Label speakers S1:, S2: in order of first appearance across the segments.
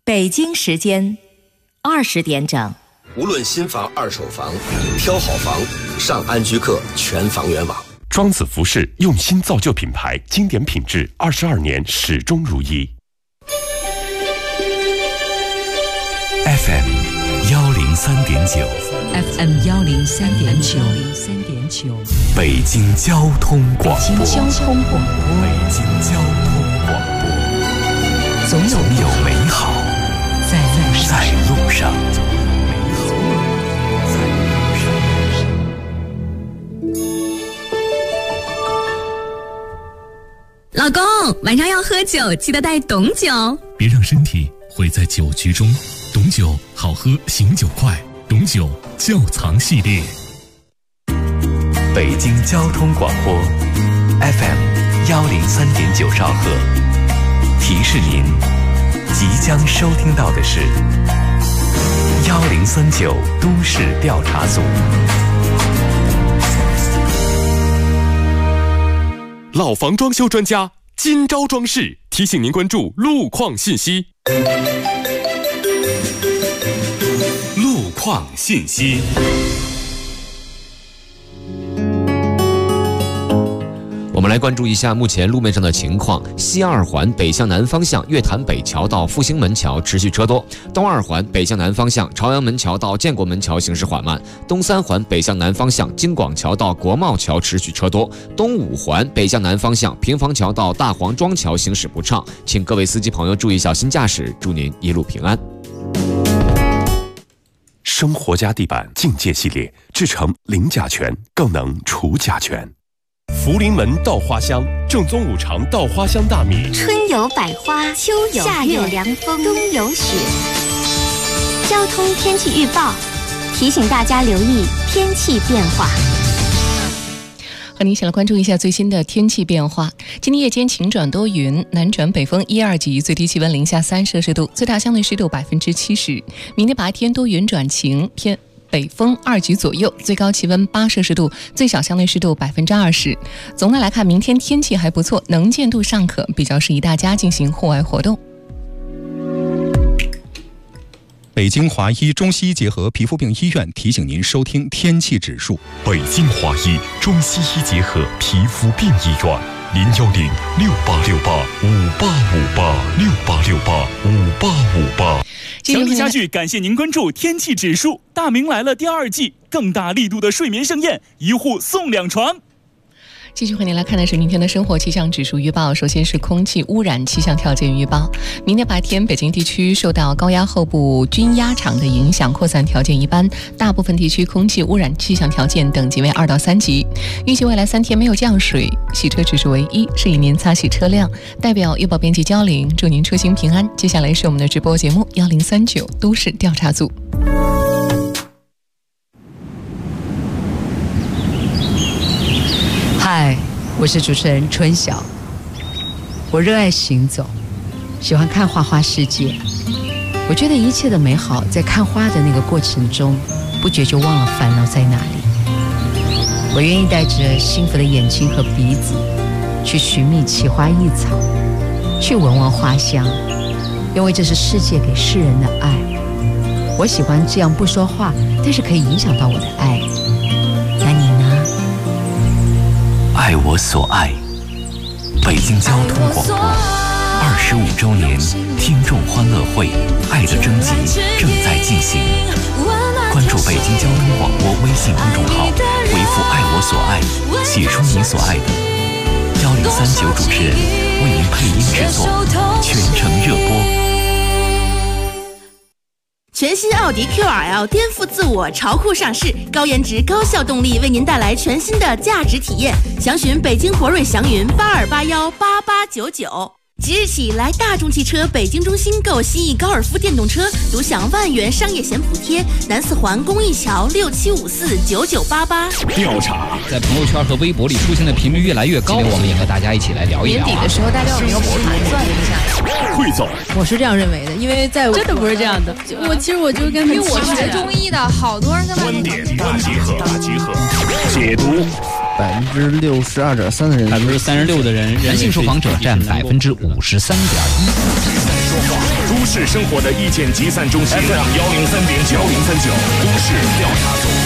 S1: 北京时间20点整。
S2: 无论新房、二手房，挑好房，上安居客全房源网。
S3: 庄子服饰用心造就品牌，经典品质22年始终如一。
S4: FM 103.9
S5: FM 103.9
S4: 北京交通广播。
S5: 北京交通广播。
S4: 北京交通广播。总有美好在路上。
S6: 老公，晚上要喝酒，记得带董酒。
S7: 别让身体毁在酒局中。董酒好喝，醒酒快。董酒窖藏系列。
S4: 北京交通广播 FM 103.9兆赫。提示您，即将收听到的是1039都市调查组。
S3: 老房装修专家今朝装饰提醒您关注路况信息。
S4: 路况信息。
S8: 我们来关注一下目前路面上的情况。西二环北向南方向月坛北桥到复兴门桥持续车多，东二环北向南方向朝阳门桥到建国门桥行驶缓慢，东三环北向南方向京广桥到国贸桥持续车多，东五环北向南方向平房桥到大黄庄桥行驶不畅，请各位司机朋友注意小心驾驶，祝您一路平安。
S3: 生活家地板境界系列制成零甲醛，更能除甲醛。福临门稻花香，正宗五常稻花香大米。
S9: 春有百花，秋有夏有凉风，冬有雪。交通天气预报提醒大家留意天气变化。
S10: 和您一起来关注一下最新的天气变化。今天夜间晴转多云，南转北风1、2级，最低气温零下3摄氏度，最大相对湿度70%。明天白天多云转晴，偏北风2级左右，最高气温8摄氏度，最小相对湿度20%。总的来看，明天天气还不错，能见度尚可，比较适宜大家进行户外活动。
S11: 北京华医中西医结合皮肤病医院提醒您收听天气指数。
S3: 北京华医中西医结合皮肤病医院，0868585868586858。
S12: 强力家具感谢您关注天气指数。大明来了第2季，更大力度的睡眠盛宴，1户送2床。
S10: 继续和您来看的是明天的生活气象指数预报。首先是空气污染气象条件预报。明天白天北京地区受到高压后部均压场的影响，扩散条件一般，大部分地区空气污染气象条件等级为2到3级。预计未来3天没有降水，洗车指数为1，适宜您擦洗车辆。代表预报编辑焦玲，祝您车行平安。接下来是我们的直播节目1039都市调查组。
S5: 嗨，我是主持人春晓。我热爱行走，喜欢看花花世界。我觉得一切的美好在看花的那个过程中，不觉就忘了烦恼在哪里。我愿意带着幸福的眼睛和鼻子，去寻觅奇花异草，去闻闻花香，因为这是世界给世人的爱。我喜欢这样不说话，但是可以影响到我的爱。那你呢？
S4: 爱我所爱，北京交通广播25周年听众欢乐会爱的征集正在进行，关注北京交通广播微信公众号，回复爱我所爱，写出你所爱的，1039主持人为您配音制作，全程热播。
S13: 全新奥迪 QRL 颠覆自我，潮酷上市，高颜值高效动力为您带来全新的价值体验。详询北京博瑞祥云82818899。即日起来大众汽车北京中心购新翼高尔夫电动车，独享万元商业险补贴。南四环公益桥67549988。
S14: 调查在朋友圈和微博里出现的频率越来越高，我们也和大家一起来聊一聊。
S15: 年底的时候，大家有没有盘算一下？
S3: 汇总，
S15: 我是这样认为的，因为在
S16: 真的不是这样的。
S15: 其实我就跟
S16: 因为我学中医的，好多人跟
S3: 观点大集合，解读
S16: 62.3%的人
S14: ，36%的人，
S4: 男性受访者占53.1%。
S7: 都市生活的意见集散中心 FM 103.9，103.9都市调查组。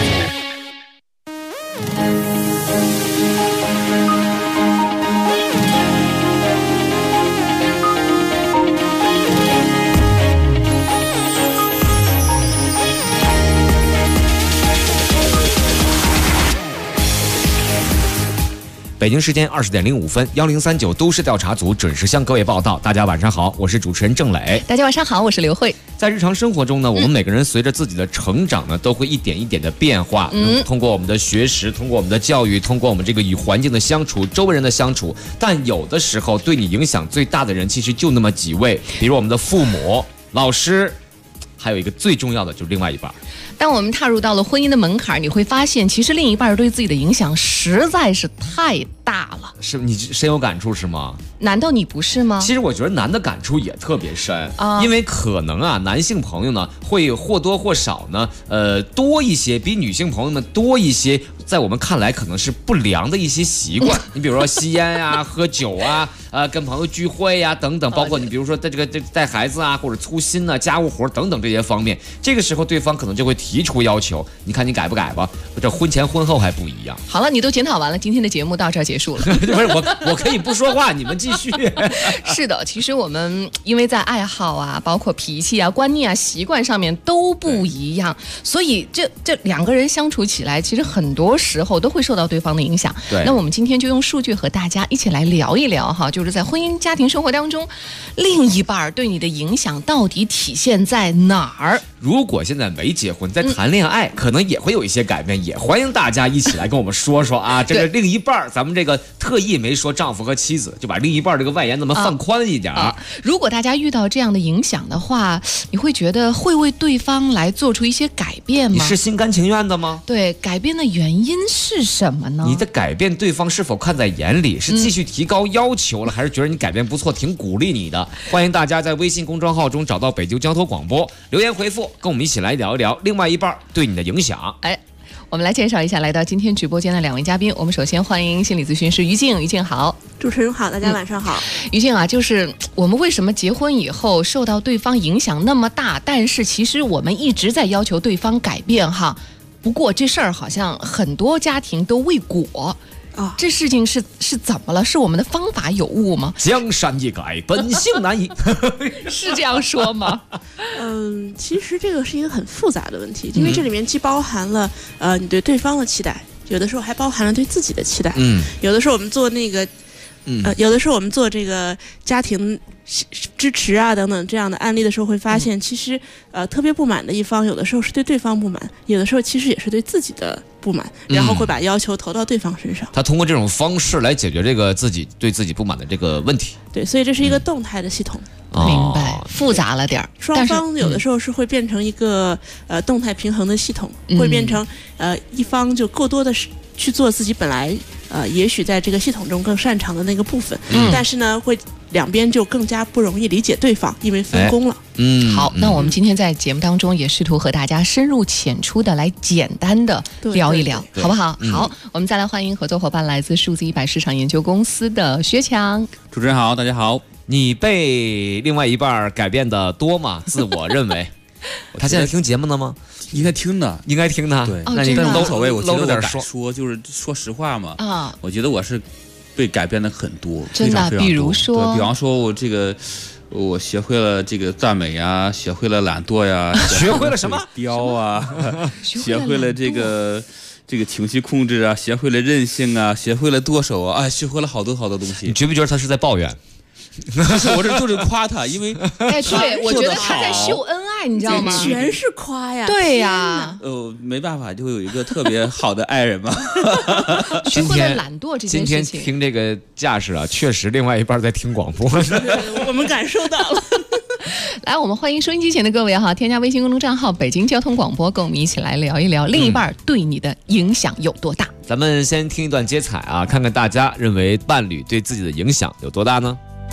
S8: 北京时间20点05分，1039都市调查组准时向各位报道。大家晚上好，我是主持人郑磊。
S10: 大家晚上好，我是刘慧。
S8: 在日常生活中呢，我们每个人随着自己的成长呢，都会一点一点的变化。通过我们的学识，通过我们的教育，通过我们这个与环境的相处，周围人的相处，但有的时候对你影响最大的人，其实就那么几位，比如我们的父母、老师，还有一个最重要的就是另外一半。
S10: 当我们踏入到了婚姻的门槛，你会发现，其实另一半对自己的影响实在是太大了。
S8: 是你深有感触是吗？
S10: 难道你不是吗？
S8: 其实我觉得男的感触也特别深因为可能啊，男性朋友呢会或多或少呢，多一些，比女性朋友们多一些，在我们看来可能是不良的一些习惯。你比如说吸烟呀、喝酒啊，跟朋友聚会呀等等，包括你比如说在这个带孩子啊，或者粗心啊、家务活等等这些方面，这个时候对方可能就会提出要求，你看你改不改吧？这婚前婚后还不一样。
S10: 好了，你都检讨完了，今天的节目到这儿结束了。
S8: 不是我可以不说话，你们继续。
S10: 是的，其实我们因为在爱好啊，包括脾气啊、观念啊、习惯上面都不一样，所以这两个人相处起来，其实很多时候都会受到对方的影响。
S8: 对，
S10: 那我们今天就用数据和大家一起来聊一聊哈，就是在婚姻家庭生活当中，另一半对你的影响到底体现在哪儿？
S8: 如果现在没结婚，在谈恋爱，可能也会有一些改变，也欢迎大家一起来跟我们说说啊。这个另一半，咱们这个特意没说丈夫和妻子，就把另一半这个外延咱们放宽一点
S10: 如果大家遇到这样的影响的话，你会觉得会为对方来做出一些改变吗？
S8: 你是心甘情愿的吗？
S10: 对，改变的原因是什么呢？
S8: 你的改变对方是否看在眼里？是继续提高要求了，还是觉得你改变不错，挺鼓励你的？欢迎大家在微信公众号中找到北京交通广播，留言回复，跟我们一起来聊一聊另外一半对你的影响。
S10: 我们来介绍一下来到今天直播间的两位嘉宾。我们首先欢迎心理咨询师于静。于静好。
S17: 主持人好，大家晚上好。
S10: 于静啊，就是我们为什么结婚以后受到对方影响那么大，但是其实我们一直在要求对方改变哈。不过这事儿好像很多家庭都未果。这事情是怎么了？是我们的方法有误吗？
S8: 江山易改，本性难移，
S10: 是这样说吗？
S17: 其实这个是一个很复杂的问题，因为这里面既包含了你对对方的期待，有的时候还包含了对自己的期待。有的时候我们做那个，有的时候我们做这个家庭支持啊等等这样的案例的时候，会发现其实特别不满的一方，有的时候是对对方不满，有的时候其实也是对自己的不满，然后会把要求投到对方身上。
S8: 他通过这种方式来解决这个对自己不满的这个问题。
S17: 对，所以这是一个动态的系统。
S10: 明白，复杂了点儿。
S17: 双方有的时候是会变成一个动态平衡的系统，会变成一方就过多的去做自己本来也许在这个系统中更擅长的那个部分，但是呢会两边就更加不容易理解对方，因为分工了。
S10: 好，那我们今天在节目当中也试图和大家深入浅出的来简单的聊一聊，好不好？好，我们再来欢迎合作伙伴，来自数字100市场研究公司的薛强。
S18: 主持人好，大家好。
S8: 你被另外一半改变的多吗？自我认为。他现在听节目呢吗？
S18: 应该听的，
S8: 应该听的。
S18: 对，
S8: 那你
S18: 无所谓，我觉得我敢
S8: 说，
S18: 就是说实话嘛。我觉得我是被改变的很多，
S10: 真的。比如说，
S18: 比方说我这个，我学会了这个赞美呀，学会了懒惰呀，
S8: 学会了什么？
S18: 雕啊，学会了这个情绪控制啊，学会了韧性啊，学会了剁手啊，学会了好多好多东西。
S8: 你觉不觉得他是在抱怨？
S18: 我这就是夸他，因为
S10: 对，我觉得他在秀恩爱，你知道吗？
S17: 全是夸呀！
S10: 对呀，
S18: 没办法，就会有一个特别好的爱人嘛。
S10: 学会了懒惰这件事情。
S8: 今天听这个架势啊，确实另外一半在听广播，
S17: 我们感受到了。
S10: 来，我们欢迎收音机前的各位哈，添加微信公众账号北京交通广播，跟我们一起来聊一聊另一半对你的影响有多大。
S8: 咱们先听一段接彩啊，看看大家认为伴侣对自己的影响有多大呢？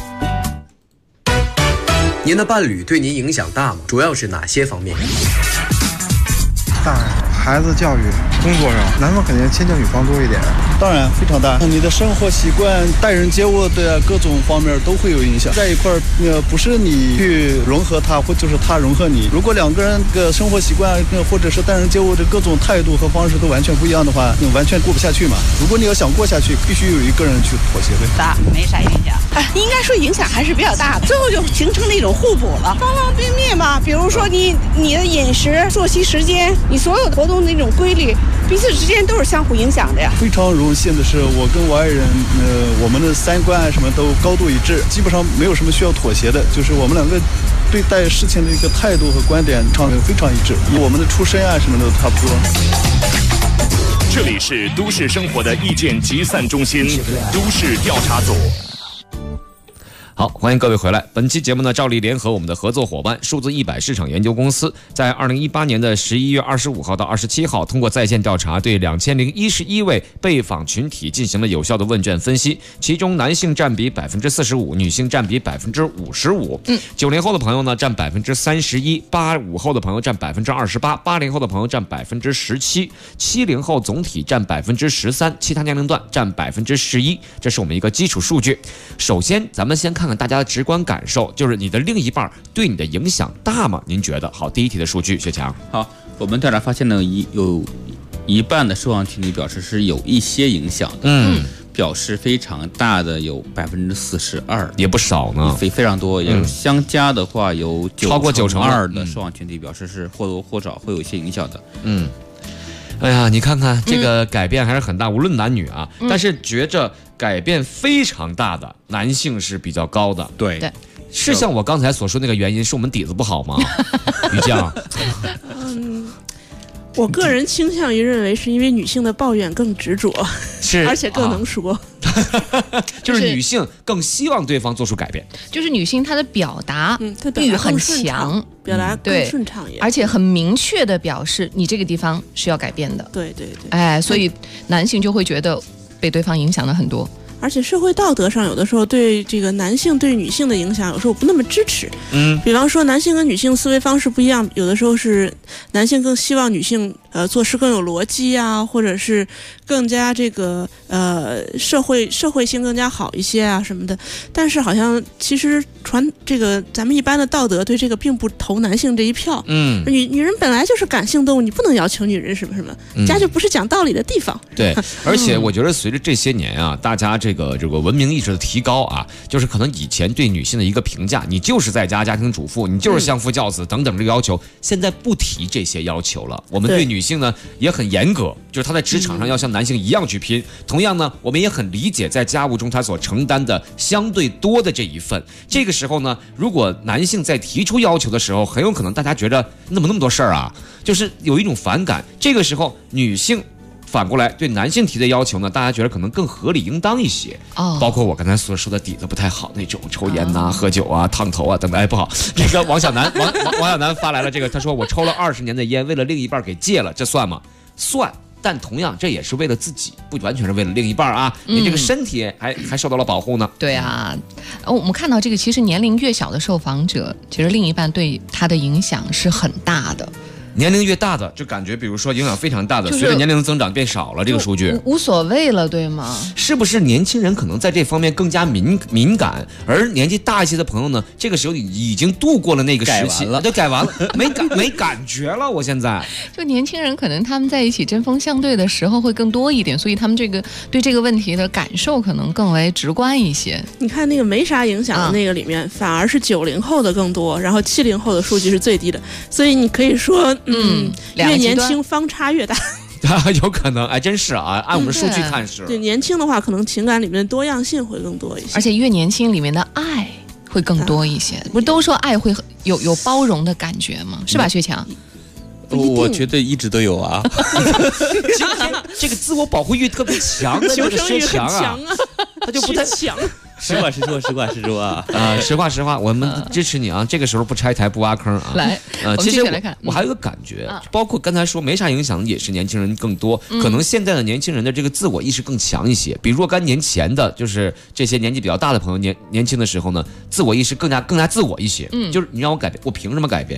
S2: 您的伴侣对您影响大吗？主要是哪些方面？
S19: 在孩子教育、
S16: 工作上，男方肯定迁就女方多一点。
S19: 当然非常大，你的生活习惯、待人接物的各种方面都会有影响。在一块儿，不是你去融合他，或就是他融合你。如果两个人的生活习惯或者是待人接物的各种态度和方式都完全不一样的话，你完全过不下去嘛。如果你要想过下去，必须有一个人去妥协的。
S20: 大，没啥影响。应该说影响还是比较大的，最后就形成了一种互补了，方方面面嘛。比如说你的饮食、作息时间，你所有的活动的那种规律，彼此之间都是相互影响的呀。
S19: 非常荣幸的是，我跟我爱人，我们的三观什么都高度一致，基本上没有什么需要妥协的，就是我们两个对待事情的一个态度和观点非常一致，我们的出身啊什么的都差不多。
S3: 这里是都市生活的意见集散中心，都市调查组。
S8: 好，欢迎各位回来。本期节目呢，照例联合我们的合作伙伴数字100市场研究公司，在2018年的11月25号到27号，通过在线调查，对2011位被访群体进行了有效的问卷分析，其中男性占比45%，女性占比55%。90后的朋友呢占31%，85后的朋友占28%，80后的朋友占17%，70后总体占13%，其他年龄段占11%。这是我们一个基础数据。首先，咱们先看看大家的直观感受，就是你的另一半对你的影响大吗？您觉得？好，第一题的数据，薛强。
S18: 好，我们调查发现呢，有一半的受访群体表示是有一些影响的，表示非常大的有42%，
S8: 也不少呢，
S18: 非常多。也就是相加的话，有
S8: 超过92%
S18: 的受访群体表示是或多或少会有一些影响的。
S8: 哎呀，你看看这个改变还是很大，无论男女啊。但是觉着改变非常大的男性是比较高的。
S18: 对，
S8: 是像我刚才所说那个原因，是我们底子不好吗？于酱。
S17: 我个人倾向于认为是因为女性的抱怨更执着，
S8: 是，
S17: 而且更能说。
S8: 就是女性更希望对方做出改变，
S10: 就是女性她的表达欲很强，
S17: 表达更顺畅也，
S10: 而且很明确的表示你这个地方是要改变的。
S17: 对对对，
S10: 哎，所以男性就会觉得被对方影响了很多。
S17: 而且社会道德上有的时候对这个男性对女性的影响有时候不那么支持。比方说男性跟女性思维方式不一样，有的时候是男性更希望女性做事更有逻辑啊，或者是更加这个社会性更加好一些啊什么的。但是好像其实这个咱们一般的道德对这个并不投男性这一票。女人本来就是感性动物，你不能要求女人什么什么，家就不是讲道理的地方。
S8: 对，而且我觉得随着这些年啊，大家这个文明意识的提高啊，就是可能以前对女性的一个评价，你就是在家家庭主妇，你就是相夫教子等等这个要求，现在不提这些要求了。我们对女性呢也很严格，就是她在职场上要像男性一样去拼。同样呢，我们也很理解在家务中她所承担的相对多的这一份。这个时候呢，如果男性在提出要求的时候，很有可能大家觉得怎么那么多事儿啊，就是有一种反感。这个时候女性反过来对男性提的要求呢，大家觉得可能更合理应当一些。包括我刚才所说的底子不太好那种，抽烟呐、喝酒啊、烫头啊等等。哎，不好，这个王小南发来了这个，他说我抽了20年的烟，为了另一半给戒了，这算吗？算。但同样，这也是为了自己，不完全是为了另一半啊！你这个身体还受到了保护呢。
S10: 对啊，我们看到这个，其实年龄越小的受访者，其实另一半对他的影响是很大的。
S8: 年龄越大的，就感觉比如说影响非常大的，随着年龄增长变少了，这个数据
S10: 无所谓了，对吗？
S8: 是不是年轻人可能在这方面更加敏感，而年纪大一些的朋友呢，这个时候已经度过了那个时期，就改完了，没感觉了。我现在
S10: 就年轻人可能他们在一起针锋相对的时候会更多一点，所以他们对这个问题的感受可能更为直观一些。
S17: 你看那个没啥影响的那个里面，反而是90后的更多，然后70后的数据是最低的，所以你可以说。越年轻方差越大。
S8: 有可能，哎，真是啊，按我们数据看是。
S17: 对，年轻的话，可能情感里面的多样性会更多一些，
S10: 而且越年轻里面的爱会更多一些。不是都说爱会有包容的感觉吗？是吧，薛强？
S18: 我觉得一直都有啊。
S8: 这个自我保护欲特别强的这个薛强啊，他就不太
S17: 强。
S18: 实话实说啊！
S8: 实话，我们支持你啊！这个时候不拆台不挖坑啊！
S10: 来，
S8: 其实我还有个感觉，包括刚才说没啥影响，也是年轻人更多，可能现在的年轻人的这个自我意识更强一些，比若干年前的，就是这些年纪比较大的朋友，年轻的时候呢，自我意识更加自我一些。就是你让我改变，我凭什么改变？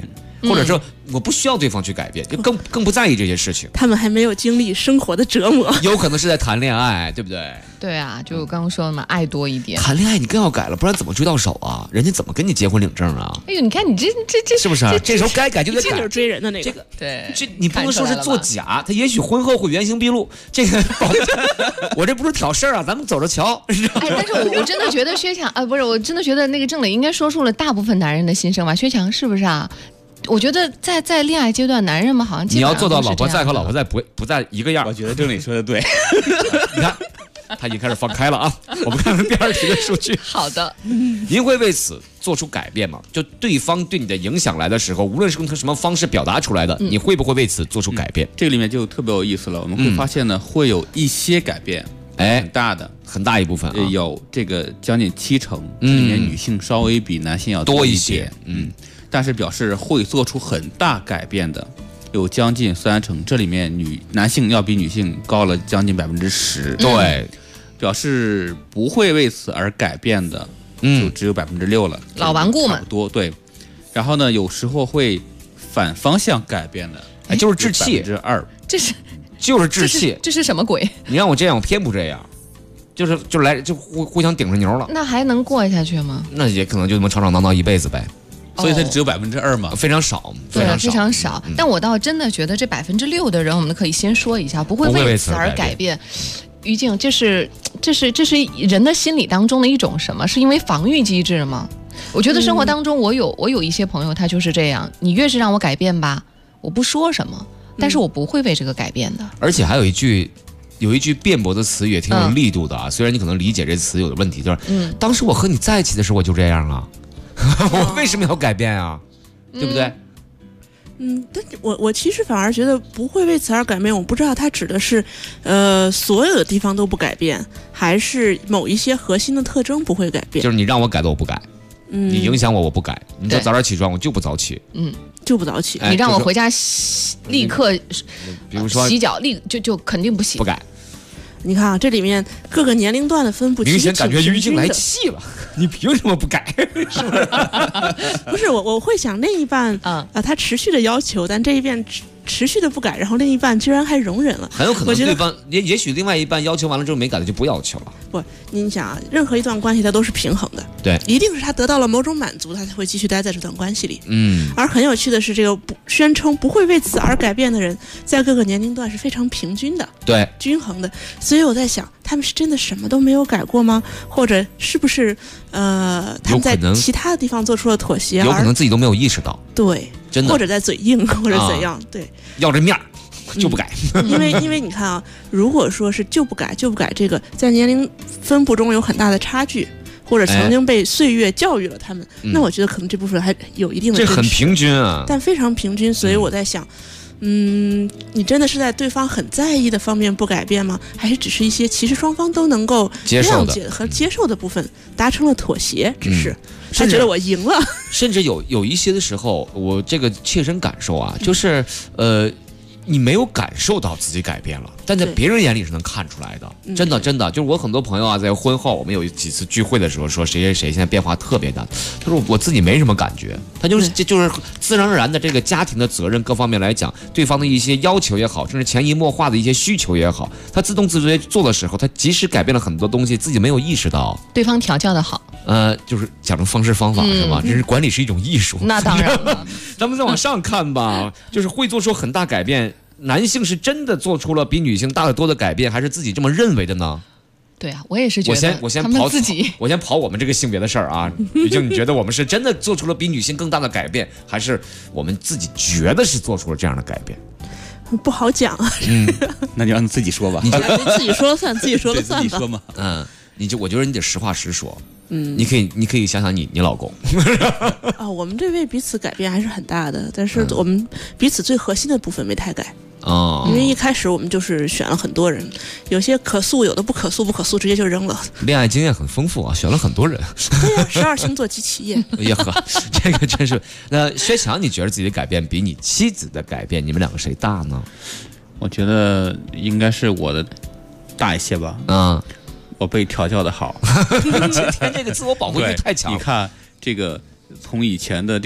S8: 或者说我不需要对方去改变，就更不在意这些事情。
S17: 他们还没有经历生活的折磨，
S8: 有可能是在谈恋爱，对不对？
S10: 对啊，就我刚刚说的嘛，爱多一点。
S8: 谈恋爱你更要改了，不然怎么追到手啊？人家怎么跟你结婚领证啊？
S10: 哎呦，你看你这
S8: 是不是？这时候该改就得改。
S17: 就是追人的那个。
S8: 这个
S10: 对，
S8: 这你不能说是作假，他也许婚后会原形毕露。这个我这不是挑事儿啊，咱们走着瞧。
S10: 哎，但是我真的觉得薛强不是，我真的觉得那个郑磊应该说出了大部分男人的心声吧？薛强是不是啊？我觉得在恋爱阶段，男人们好像
S8: 你要做到老婆在和老婆在不在一个样。
S18: 我觉得郑磊说的对，
S8: 你看他已经开始放开了啊！我们看看第二题的数据。
S10: 好的，
S8: 您会为此做出改变吗？就对方对你的影响来的时候，无论是用什么方式表达出来的，你会不会为此做出改变？
S18: 这个里面就特别有意思了，我们会发现呢，会有一些改变，很大一部分，有这个将近70%，里面女性稍微比男性要多一些，但是表示会做出很大改变的有将近30%，这里面男性要比女性高了将近10%，
S8: 对，
S18: 表示不会为此而改变的，就只有6%了，
S10: 老顽固嘛，
S18: 差不多对。然后呢，有时候会反方向改变的，
S8: 就是置气
S18: 2%，
S8: 就是置气，
S10: 这是什么鬼？
S8: 你让我这样，我偏不这样。就互相顶着牛了，
S10: 那还能过下去吗？
S8: 那也可能就这么吵吵闹闹一辈子呗。
S18: 所以它只有2%嘛，
S8: 非常少，
S10: 对，非常少。但我倒真的觉得这6%的人，我们可以先说一下，不会为此而改变。于静，这是人的心理当中的一种什么？是因为防御机制吗？我觉得生活当中，我有一些朋友，他就是这样。你越是让我改变吧，我不说什么，但是我不会为这个改变的。
S8: 而且还有一句辩驳的词语也挺有力度的啊，虽然你可能理解这词有的问题，就是当时我和你在一起的时候我就这样啊，我为什么要改变啊？对不对？
S17: 但我其实反而觉得不会为此而改变，我不知道他指的是所有的地方都不改变，还是某一些核心的特征不会改变。
S8: 就是你让我改的我不改，你影响我不改，你说早点起床我就不早起，
S17: 就不早起。
S10: 你让我回家立刻，
S8: 比如说
S10: 洗脚就肯定不洗，
S8: 不改。
S17: 你看啊，这里面各个年龄段的分布
S8: 明显感觉于静来气了，你凭什么不改？是不是？
S17: 不是我会想另一半他持续的要求，但这一边持续的不改，然后另一半居然还容忍了，
S8: 很有可能对方也许另外一半要求完了之后没改的就不要求了。
S17: 不，您想啊，任何一段关系它都是平衡的，
S8: 对，
S17: 一定是他得到了某种满足，他才会继续待在这段关系里。而很有趣的是，这个宣称不会为此而改变的人，在各个年龄段是非常平均的，
S8: 对，
S17: 均衡的。所以我在想，他们是真的什么都没有改过吗？或者是不是他们在其他的地方做出了妥协，
S8: 有可能自己都没有意识到，
S17: 对，
S8: 真的，
S17: 或者在嘴硬，或者怎样，对，
S8: 要这面就不改。
S17: 因为你看啊，如果说是就不改，这个在年龄分布中有很大的差距，或者曾经被岁月教育了他们，那我觉得可能这部分还有一定的
S8: 这很平均啊，
S17: 但非常平均。所以我在想，你真的是在对方很在意的方面不改变吗？还是只是一些其实双方都能够谅解和接受的部分达成了妥协？只是他觉得我赢了，
S8: 甚至有一些的时候，我这个切身感受啊，就是你没有感受到自己改变了，但在别人眼里是能看出来的。真的，就是我很多朋友啊，在婚后我们有几次聚会的时候说谁现在变化特别大，他说我自己没什么感觉，他就是自然而然的这个家庭的责任各方面来讲，对方的一些要求也好，甚至潜移默化的一些需求也好，他自动自觉做的时候，他即使改变了很多东西，自己没有意识到。
S10: 对方调教的好，
S8: 就是讲成方式方法是吧？这是管理是一种艺术。
S10: 那当然了，
S8: 咱们再往上看吧，就是会做出很大改变。男性是真的做出了比女性大得多的改变，还是自己这么认为的呢？
S10: 对啊，我也是觉得。
S8: 我先跑我们这个性别的事儿啊。于静，你觉得我们是真的做出了比女性更大的改变，还是我们自己觉得是做出了这样的改变？
S17: 不好讲啊。
S18: 那就让你自己说吧。
S17: 你自己说了算，自己说了算吧。
S18: 自己说嘛。
S8: 我觉得你得实话实说。你可以想想你老公。
S17: 我们这位彼此改变还是很大的，但是我们彼此最核心的部分没太改。因为一开始我们就是选了很多人，有些可塑，有的不可塑，直接就扔了。
S8: 恋爱经验很丰富啊，选了很多人。
S17: 对呀，12星座及企业。
S8: 哎呀呵，这个真是。那薛强，你觉得自己的改变比你妻子的改变，你们两个谁大呢？
S18: 我觉得应该是我的大一些吧。我被调教的好。
S8: 今天这个自我保护欲太强。
S18: 你看这个，从以前的这种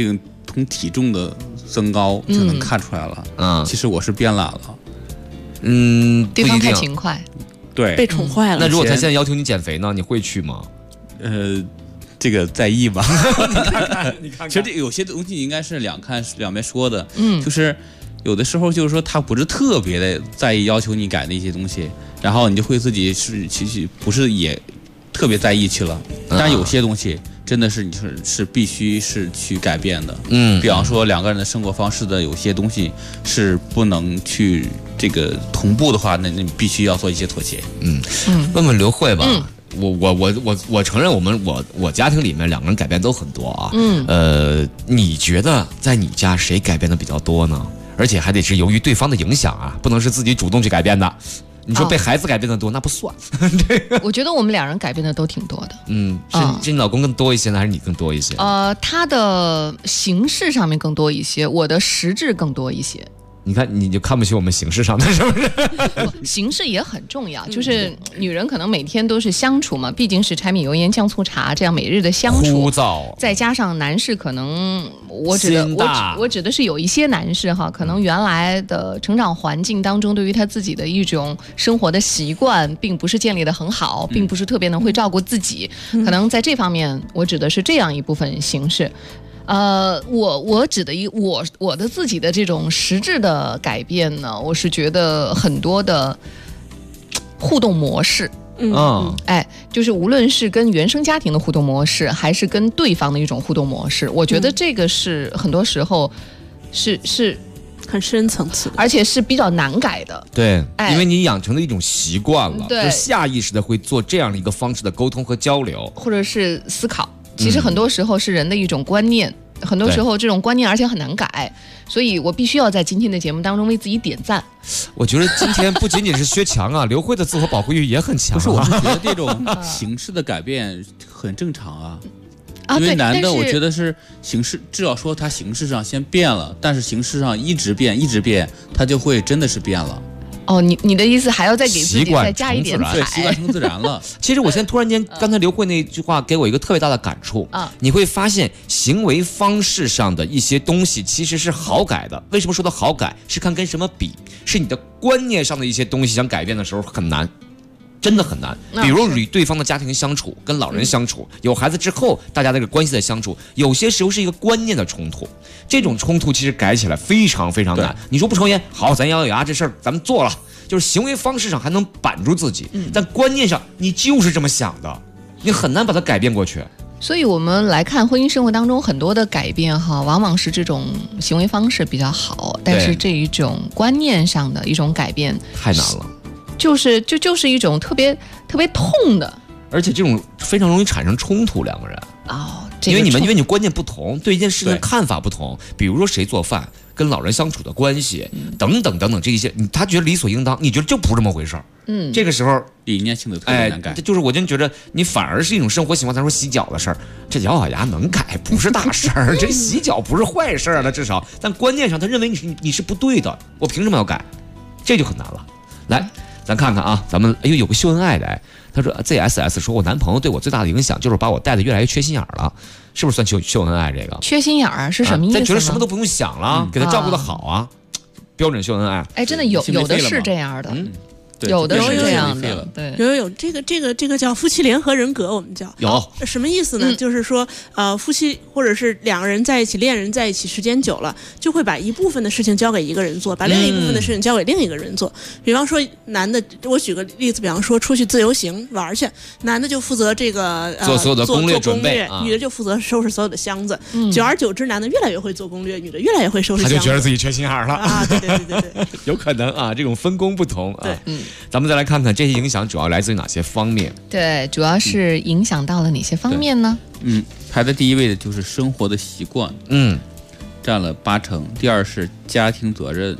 S18: 从体重的增高就能看出来了。其实我是变懒了。
S10: 对方太勤快，
S18: 对，
S17: 被宠坏了。
S8: 那如果他现在要求你减肥呢，你会去吗？
S18: 这个在意吧？你看，其实这有些东西应该是两边说的。就是有的时候就是说他不是特别的在意要求你改的一些东西，然后你就会自己其实不是也特别在意去了。但有些东西真的是你是必须是去改变的。比方说两个人的生活方式的有些东西是不能去这个同步的话，那你必须要做一些妥协。
S8: 问问刘慧吧。我承认我家庭里面两个人改变都很多啊。你觉得在你家谁改变的比较多呢？而且还得是由于对方的影响啊，不能是自己主动去改变的。你说被孩子改变的多，那不算。
S10: 我觉得我们两人改变的都挺多的。
S8: 是你老公更多一些呢，还是你更多一些？
S10: 他的形式上面更多一些，我的实质更多一些。
S8: 你看，你就看不起我们形式上的，是不是？
S10: 形式也很重要，就是女人可能每天都是相处嘛，毕竟是柴米油盐酱醋茶这样每日的相处，
S8: 枯燥。
S10: 再加上男士可能，我指的是有一些男士哈，可能原来的成长环境当中，对于他自己的一种生活的习惯，并不是建立的很好，并不是特别能会照顾自己，可能在这方面，我指的是这样一部分形式。我指的我的自己的这种实质的改变呢，我是觉得很多的互动模式。就是无论是跟原生家庭的互动模式，还是跟对方的一种互动模式，我觉得这个是很多时候是
S17: 很深层次的，
S10: 而且是比较难改的。
S8: 对，因为你养成了一种习惯了，
S10: 对，
S8: 就下意识的会做这样的一个方式的沟通和交流，
S10: 或者是思考。其实很多时候是人的一种观念，很多时候这种观念而且很难改，所以我必须要在今天的节目当中为自己点赞。
S8: 我觉得今天不仅仅是薛强啊，刘慧的自我保护欲也很强。
S18: 不是，我是觉得这种形式的改变很正常啊。因为男的我觉得是形式，至少说他形式上先变了，但是形式上一直变，他就会真的是变了。
S10: 你的意思还要再给自己再加一点彩，
S18: 对，习惯成自然了。
S8: 其实我现在突然间，刚才刘慧那句话给我一个特别大的感触啊，你会发现行为方式上的一些东西其实是好改的。为什么说到好改？是看跟什么比，是你的观念上的一些东西想改变的时候很难。真的很难，比如与对方的家庭相处，跟老人相处，有孩子之后大家这个关系的相处，有些时候是一个观念的冲突，这种冲突其实改起来非常非常难。你说不抽烟，好，咱咬咬牙，这事儿咱们做了，就是行为方式上还能板住自己，但观念上你就是这么想的，你很难把它改变过去。
S10: 所以我们来看婚姻生活当中很多的改变哈，往往是这种行为方式比较好，但是这一种观念上的一种改变
S8: 太难了。
S10: 就是一种特别痛的，
S8: 而且这种非常容易产生冲突，两个人因为你观念不同，对一件事情的看法不同，比如说谁做饭，跟老人相处的关系，等等等等这一些，他觉得理所应当，你觉得就不是这么回事儿。这个时候
S18: 理念性的特别难改，
S8: 就是我真觉得你反而是一种生活习惯。咱说洗脚的事儿，这咬咬牙能改，不是大事儿，这洗脚不是坏事儿了，至少，但观念上他认为你是不对的，我凭什么要改？这就很难了。来。咱看看啊，咱们有个秀恩爱的，他说 ZSS 说我男朋友对我最大的影响就是把我带得越来越缺心眼儿了，是不是算秀恩爱？这个缺
S10: 心眼儿是什么意思？
S8: 他觉得什么都不用想了，给他照顾得好啊，标准秀恩爱。
S10: 真的有的是这样的。有的是这样的，对，
S17: 有这个叫夫妻联合人格，我们叫什么意思呢？就是说夫妻或者是两个人在一起，恋人在一起时间久了，就会把一部分的事情交给一个人做，把另一部分的事情交给另一个人做。比方说男的，我举个例子，比方说出去自由行玩去，男的就负责这个
S8: 做所有的攻略准备，
S17: 女的就负责收拾所有的箱子。久而久之，男的越来越会做攻略，女的越来越会收拾箱子，
S8: 他就觉得自己缺心眼了
S17: 啊！对，
S8: 有可能啊，这种分工不同啊。咱们再来看看这些影响主要来自于哪些方面？
S10: 对，主要是影响到了哪些方面呢？
S18: 排在第一位的就是生活的习惯，占了80%。第二是家庭责任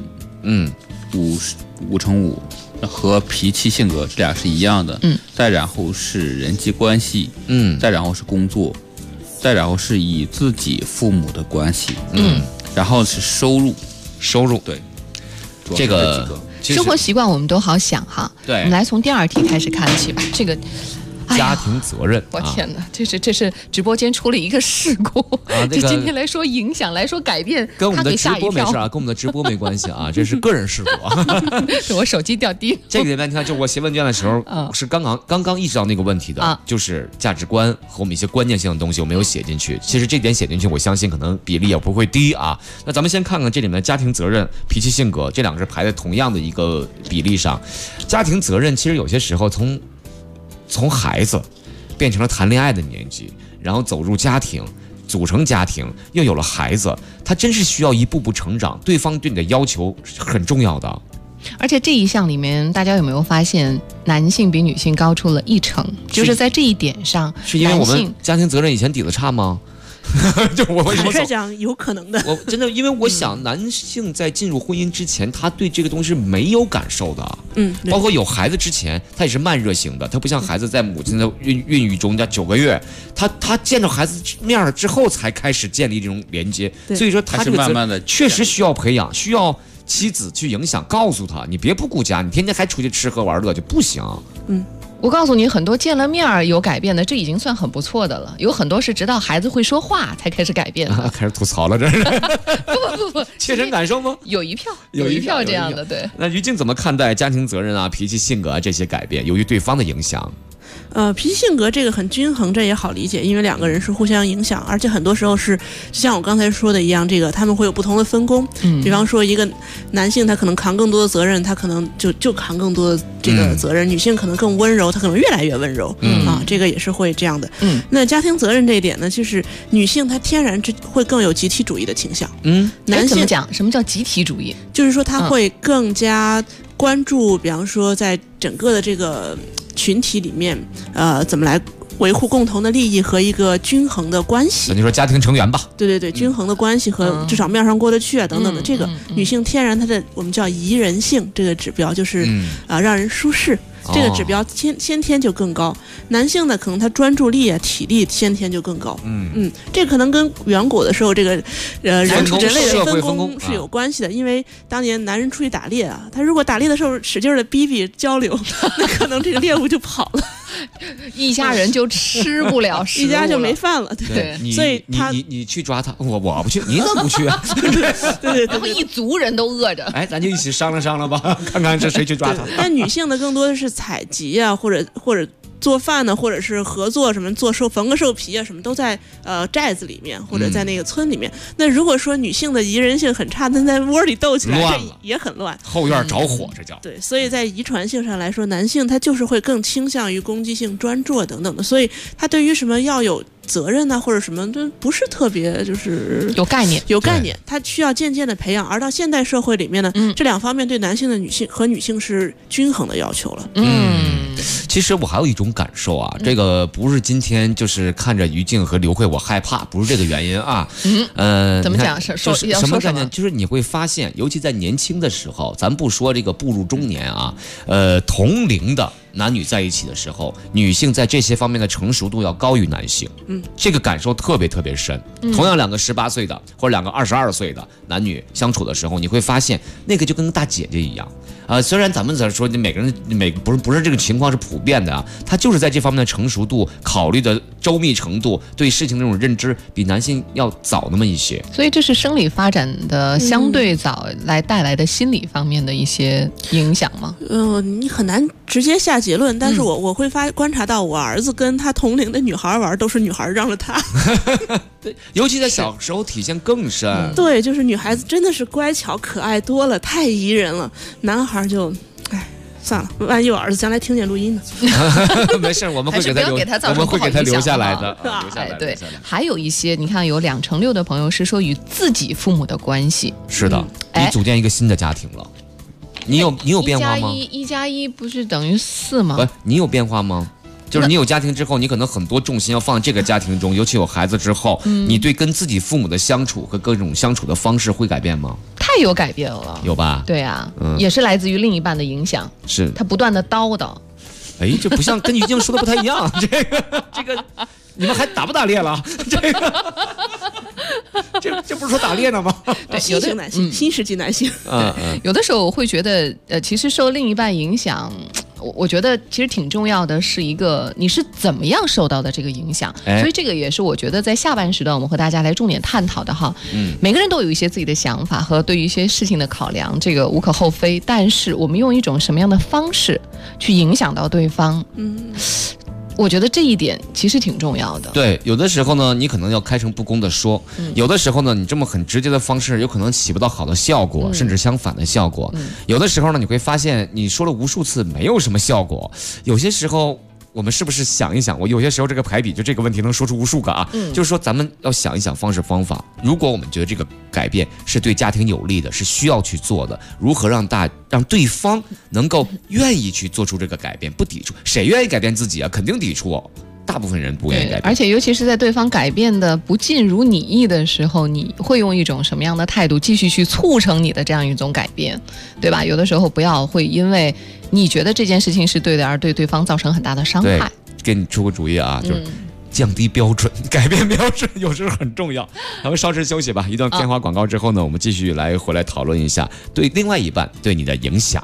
S18: ，5×5和脾气性格，这俩是一样的。再然后是人际关系，再然后是工作，再然后是以自己父母的关系，然后是收入，对，
S8: 这个。
S10: 生活习惯我们都好想哈，
S8: 对，
S10: 我们来从第2题开始看起吧。这个
S8: 家庭责任。
S10: 我天哪，这是直播间出了一个事故啊！就今天来说影响，来说改变，
S8: 跟我们的直播没事啊，跟我们的直播没关系啊，这是个人事故啊。
S10: 我手机掉地。
S8: 这个礼拜你看，就我写问卷的时候，是刚刚意识到那个问题的，就是价值观和我们一些观念性的东西我没有写进去。其实这点写进去，我相信可能比例也不会低啊。那咱们先看看这里面家庭责任、脾气性格这两个是排在同样的一个比例上。家庭责任其实有些时候从孩子变成了谈恋爱的年纪，然后走入家庭，组成家庭，又有了孩子，他真是需要一步步成长，对方对你的要求是很重要的。
S10: 而且这一项里面，大家有没有发现男性比女性高出了1成？就是在这一点上，
S8: 是因为我们家庭责任以前底子差吗？就我为什么
S17: 坦率讲，有可能的。
S8: 我真的，因为我想，男性在进入婚姻之前，他对这个东西是没有感受的。包括有孩子之前，他也是慢热型的，他不像孩子在母亲的孕育中的9个月，他见着孩子面了之后才开始建立这种连接。所以说，他这个
S18: 慢慢的
S8: 确实需要培养，需要妻子去影响，告诉他，你别不顾家，你天天还出去吃喝玩乐就不行。
S10: 我告诉你，很多见了面有改变的，这已经算很不错的了。有很多是直到孩子会说话才开始改变的。
S8: 开始吐槽了，这是
S10: 不，
S8: 切身感受吗？
S10: 有一票这样的，对。
S8: 那于静怎么看待家庭责任啊、脾气性格啊这些改变，由于对方的影响？
S17: 脾气性格这个很均衡，这也好理解，因为两个人是互相影响，而且很多时候是就像我刚才说的一样，这个他们会有不同的分工。比方说一个男性他可能扛更多的责任，他可能就扛更多的这个责任，女性可能更温柔，她可能越来越温柔。这个也是会这样的。那家庭责任这一点呢，就是女性她天然会更有集体主义的倾向。
S10: 男性怎么讲？什么叫集体主义？
S17: 就是说他会更加关注，比方说在整个的这个群体里面，怎么来维护共同的利益和一个均衡的关系。
S8: 那你说家庭成员吧？
S17: 对，均衡的关系和至少面上过得去啊等等的。这个女性天然她的我们叫宜人性这个指标，就是让人舒适。这个指标先天就更高。男性呢，可能他专注力啊、体力先天就更高。这可能跟远古的时候这个人类的分工是有关系的。因为当年男人出去打猎啊，他如果打猎的时候使劲的逼交流，那可能这个猎物就跑了，
S10: 一家人就吃不了食物了，
S17: 一家就没饭了。对，所以
S8: 你去抓他，我不去，你怎么不去啊？
S17: 对，
S10: 然后一族人都饿着。
S8: 哎，咱就一起商量吧，看看这谁去抓他。
S17: 但女性呢，更多的是采集啊，或者做饭呢，或者是合作什么缝个兽皮啊，什么都在寨子里面或者在那个村里面。那如果说女性的宜人性很差，但在窝里斗起来这也很乱，
S8: 后院着火，这叫。
S17: 对，所以在遗传性上来说，男性他就是会更倾向于攻击性、专注等等的，所以他对于什么要有责任啊或者什么都不是特别就是
S10: 有概念，
S17: 他需要渐渐的培养。而到现代社会里面呢，这两方面对男性的女性是均衡的要求了。
S8: 其实我还有一种感受啊，这个不是今天就是看着于静和刘慧我害怕，不是这个原因啊。
S10: 怎么讲？
S8: 就是什么概念？就是你会发现，尤其在年轻的时候，咱不说这个步入中年啊，同龄的男女在一起的时候，女性在这些方面的成熟度要高于男性。这个感受特别特别深。同样两个18岁的或者两个22岁的男女相处的时候，你会发现那个就跟大姐姐一样。虽然咱们在说每个人不是这个情况是普遍的啊，他就是在这方面的成熟度、考虑的周密程度、对事情这种认知比男性要早那么一些。
S10: 所以这是生理发展的相对早来带来的心理方面的一些影响吗？
S17: 你很难直接下结论，但是我会观察到，我儿子跟他同龄的女孩玩，都是女孩让着他。
S8: 对，尤其在小时候体现更深。
S17: 对，就是女孩子真的是乖巧可爱多了，太宜人了。男孩就，算了，万一我儿子将来听见录音呢？
S8: 没事，我们会给他留下来的。
S10: 对，还有一些，你看有2.6%的朋友是说与自己父母的关系。
S8: 是的，你组建一个新的家庭了，你有变化吗
S10: ？1+1不是等于4吗？
S8: 不，你有变化吗？就是你有家庭之后，你可能很多重心要放在这个家庭中，尤其有孩子之后，你对跟自己父母的相处和各种相处的方式会改变吗？
S10: 太有改变了，
S8: 有吧？
S10: 对啊，也是来自于另一半的影响，
S8: 是
S10: 他不断的叨叨。
S8: 哎，这不像跟于静说的不太一样，这个你们还打不打猎了？这不是说打猎呢吗？
S17: 对，新型男性，新世纪男性。
S10: 有的时候我会觉得，其实受另一半影响。 我觉得其实挺重要的是一个你是怎么样受到的这个影响，所以这个也是我觉得在下半时段我们和大家来重点探讨的哈。每个人都有一些自己的想法和对于一些事情的考量，这个无可厚非。但是我们用一种什么样的方式去影响到对方，我觉得这一点其实挺重要的。
S8: 对，有的时候呢，你可能要开诚布公的说，有的时候呢，你这么很直接的方式，有可能起不到好的效果，甚至相反的效果。有的时候呢，你会发现你说了无数次没有什么效果。有些时候，我们是不是想一想，我有些时候这个排比就这个问题能说出无数个啊，就是说咱们要想一想方式方法。如果我们觉得这个改变是对家庭有利的，是需要去做的，如何让对方能够愿意去做出这个改变，不抵触？谁愿意改变自己啊？肯定抵触哦。大部分人不愿意改变，
S10: 而且尤其是在对方改变的不尽如你意的时候，你会用一种什么样的态度继续去促成你的这样一种改变，对吧？有的时候不要会因为你觉得这件事情是对的，而对对方造成很大的伤害。
S8: 给你出个主意啊，就是降低标准，改变标准有时候很重要。咱们稍事休息吧，一段片花广告之后呢，我们继续回来讨论一下对另外一半对你的影响。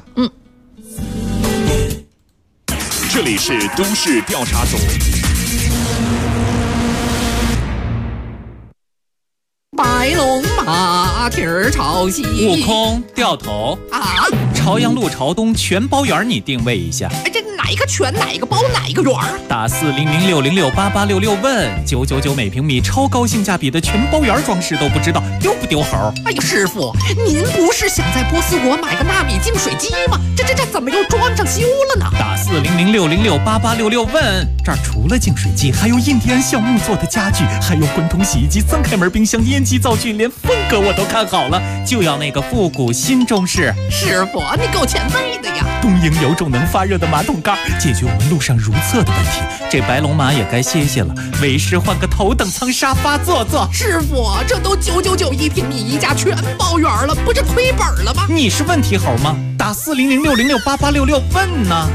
S12: 这里是都市调查组。
S21: 白龙马蹄儿朝西，
S22: 悟空掉头
S21: 啊！
S22: 朝阳路朝东全包圆，你定位一下。
S21: 这哪一个全，哪一个包，哪一个圆？
S22: 打400606886问999每平米，超高性价比的全包圆装饰都不知道，丢不丢猴？
S21: 哎呀，师傅，您不是想在波斯国买个纳米净水机吗？这怎么又装上修了呢？
S22: 打400606886问，这儿除了净水机，还有印第安橡木做的家具，还有滚筒洗衣机、3开门冰箱、烟机灶具，连风格我都看好了，就要那个复古新中式。
S21: 师傅，你够前卫的呀！
S22: 东营有种能发热的马桶盖，解决我们路上如厕的问题。这白龙马也该歇歇了，为师换个头等舱沙发坐坐。
S21: 师傅，这都999一平米，一家全包圆了，不是亏本了吗？
S22: 你是问题猴吗？打400606886问呢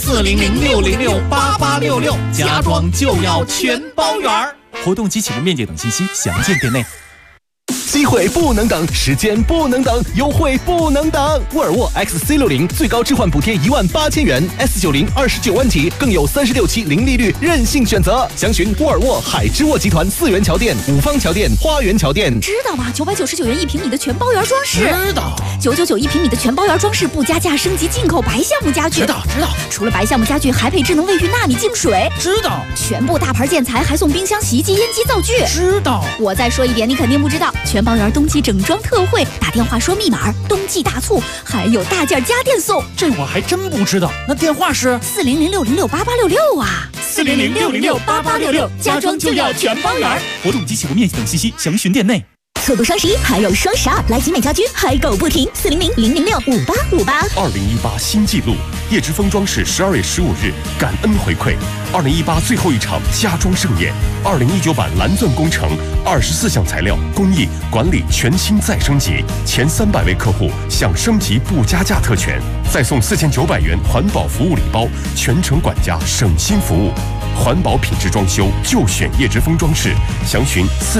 S22: ，400606886，家装就要全包圆。活动及起步面积等信息详见店内。
S23: 机会不能等，时间不能等，优惠不能等。沃尔沃 XC60最高置换补贴18000元 ，S90 29万起，更有36期零利率任性选择。详询沃尔沃海之沃集团4元桥店、五方桥店、花园桥店。
S24: 知道吗？999元一平米的全包圆装饰。
S21: 知道。
S24: 999一平米的全包圆装饰，不加价升级进口白橡木家具。
S21: 知道。
S24: 除了白橡木家具，还配智能卫浴纳米净水。
S21: 知道。
S24: 全部大牌建材还送冰箱、洗衣机、烟机、灶具。
S21: 知道。
S24: 我再说一遍，你肯定不知道。全包圆冬季整装特惠，打电话说密码，冬季大促，还有大件家电送。
S21: 这我还真不知道。那电话是
S24: 400606886啊
S12: ，400606886，家装就要全包圆。活动及起步面积等信息详询店内。
S24: 错过双11还有双12，来集美家居嗨购不停，40000065858。
S3: 2018新纪录，叶之峰装饰12月15日感恩回馈，2018最后一场家装盛宴，2019版蓝钻工程24项材料工艺管理全新再升级，前300位客户享升级不加价特权，再送4900元环保服务礼包，全程管家省心服务。环保品质装修就选叶之峰装饰，详询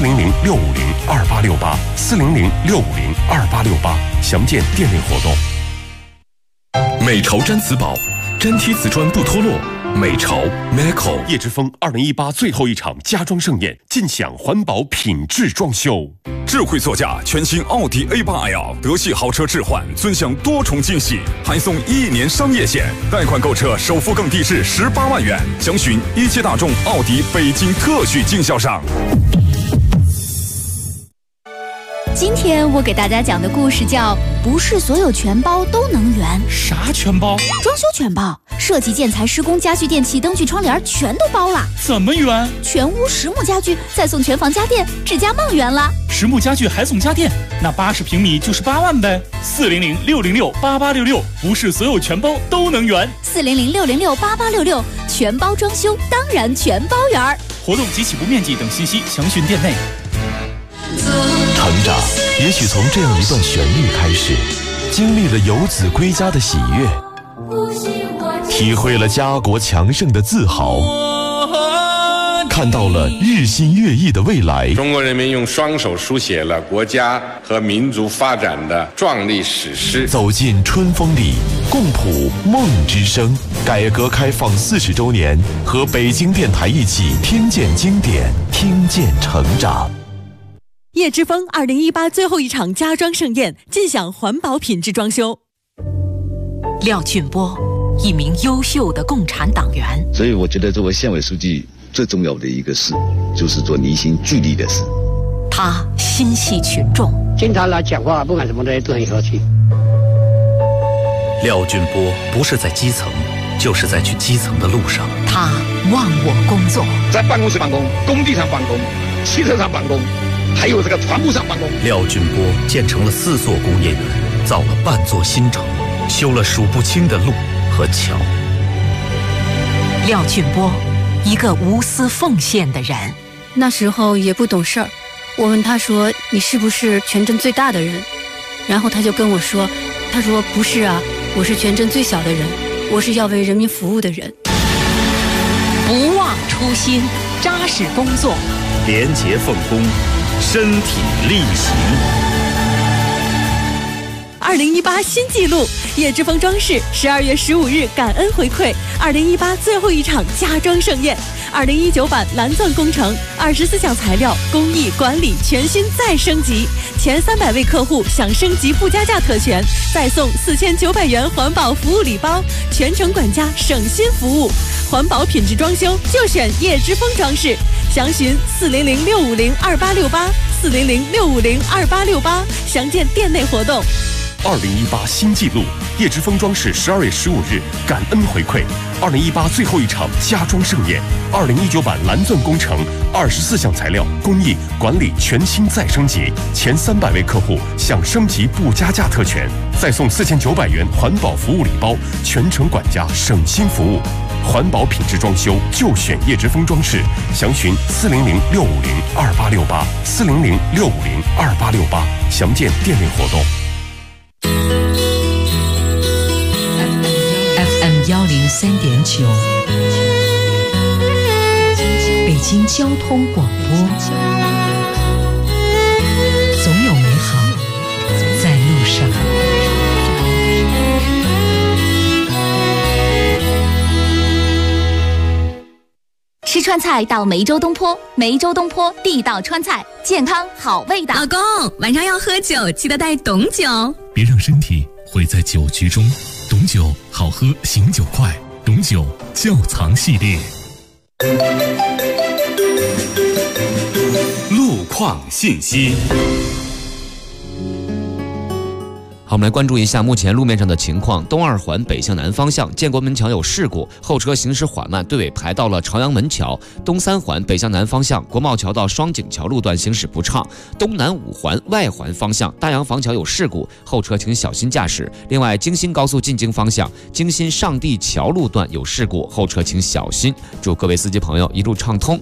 S3: 400-650-2868，400-650-2868，详见店内活动。美潮毡瓷宝，粘贴瓷砖不脱落。美潮 Meco 叶之峰2018最后一场家装盛宴，尽享环保品质装修。
S25: 智慧座驾全新奥迪 A8L 德系豪车置换，尊享多重惊喜，还送1年商业险，贷款购车首付更低至18万元。详询一汽大众奥迪北京特许经销商。
S24: 今天我给大家讲的故事叫《不是所有全包都能圆》。
S12: 啥全包？
S24: 装修全包，设计、建材、施工、家具、电器、灯具、窗帘全都包了。
S12: 怎么圆？
S24: 全屋实木家具，再送全房家电，指甲梦圆了。
S12: 实木家具还送家电，那80平米就是8万呗。400-606-8866，不是所有全包都能圆。
S24: 400-606-8866，全包装修当然全包圆。
S12: 活动及起步面积等信息详询店内。
S26: 成长也许从这样一段旋律开始，经历了游子归家的喜悦，体会了家国强盛的自豪， 看到了日新月异的未来。
S1: 中国人民用双手书写了国家和民族发展的壮丽史诗。
S26: 走进春风里，共谱梦之声。改革开放40周年，和北京电台一起听见经典，听见成长。
S5: 叶之峰2018最后一场家装盛宴，尽享环保品质装修。
S21: 廖俊波，一名优秀的共产党员。
S6: 所以我觉得作为县委书记最重要的一个事，就是做凝心聚力的事。
S21: 他心系群众，
S9: 经常来讲话，不管什么东西都很和气。
S11: 廖俊波不是在基层，就是在去基层的路上。
S21: 他忘我工作，
S9: 在办公室办公，工地上办公，汽车上办公，还有这个船坞上办公。
S11: 廖俊波建成了4座工业园，造了半座新城，修了数不清的路和桥。
S21: 廖俊波，一个无私奉献的人。
S15: 那时候也不懂事儿，我问他说：“你是不是全镇最大的人？”然后他就跟我说：“他说不是啊，我是全镇最小的人，我是要为人民服务的人。”
S21: 不忘初心，扎实工作，
S11: 廉洁奉公，身体力行。
S5: 2018新纪录，叶之峰装饰12月15日感恩回馈2018最后一场家装盛宴。2019版蓝钻工程24项材料工艺管理全新再升级，前300位客户享升级不加价特权，再送4900元环保服务礼包，全程管家省心服务，环保品质装修就选叶之峰装饰。详询400-650-2868，400-650-2868，详见店内活动。
S3: 2018新纪录，叶之峰装饰12月15日感恩回馈2018最后一场家装盛宴。2019版蓝钻工程24项材料工艺管理全新再升级，前300位客户享升级不加价特权，再送4900元环保服务礼包，全程管家省心服务。环保品质装修就选叶之峰装饰，详询400-650-2868，400-650-2868，详见店内活动。
S21: FM 103.9，北京交通广播，总有美好在路上。
S24: 吃川菜到梅州东坡，梅州东坡地道川菜，健康好味道。
S13: 老公，晚上要喝酒，记得带董酒。
S7: 别让身体毁在酒局中，董酒好喝，醒酒快。董酒窖藏系列。
S26: 路况信息。
S8: 好，我们来关注一下目前路面上的情况。东二环北向南方向建国门桥有事故，后车行驶缓慢，队尾排到了朝阳门桥。东三环北向南方向国贸桥到双井桥路段行驶不畅。东南五环外环方向大洋房桥有事故，后车请小心驾驶。另外，京新高速进京方向京新上地桥路段有事故，后车请小心。祝各位司机朋友一路畅通。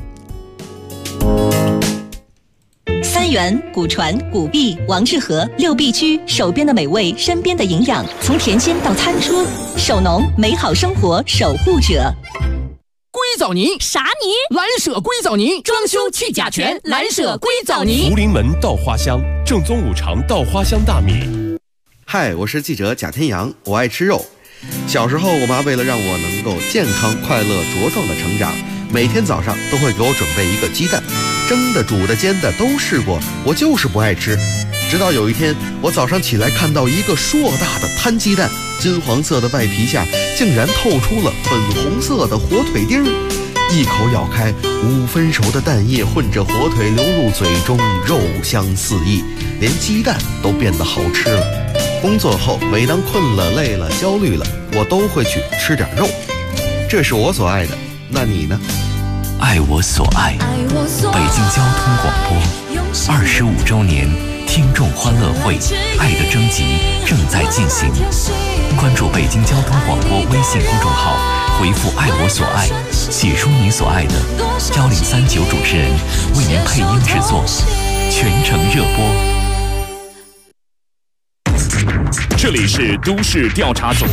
S24: 三元、古传、古币、王致和6必居，手边的美味，身边的营养，从甜心到餐桌，手农美好生活守护者。
S21: 硅藻泥啥泥？蓝舍硅藻泥，装修去甲醛，蓝舍硅藻泥。
S3: 福临门稻花香，正宗五常稻花香大米。
S27: 嗨，我是记者贾天阳，我爱吃肉。小时候，我妈为了让我能够健康、快乐、茁壮的成长，每天早上都会给我准备一个鸡蛋，蒸的、煮的、煎的都试过，我就是不爱吃。直到有一天，我早上起来看到一个硕大的摊鸡蛋，金黄色的外皮下竟然透出了粉红色的火腿丁儿，一口咬开，5分熟的蛋液混着火腿流入嘴中，肉香四溢，连鸡蛋都变得好吃了。工作后，每当困了、累了、焦虑了，我都会去吃点肉，这是我所爱的。那你呢？
S4: 爱我所爱，北京交通广播25周年听众欢乐会爱的征集正在进行，关注北京交通广播微信公众号，回复爱我所爱，写出你所爱的，1039主持人为您配音制作，全程热播。
S28: 这里是都市调查组。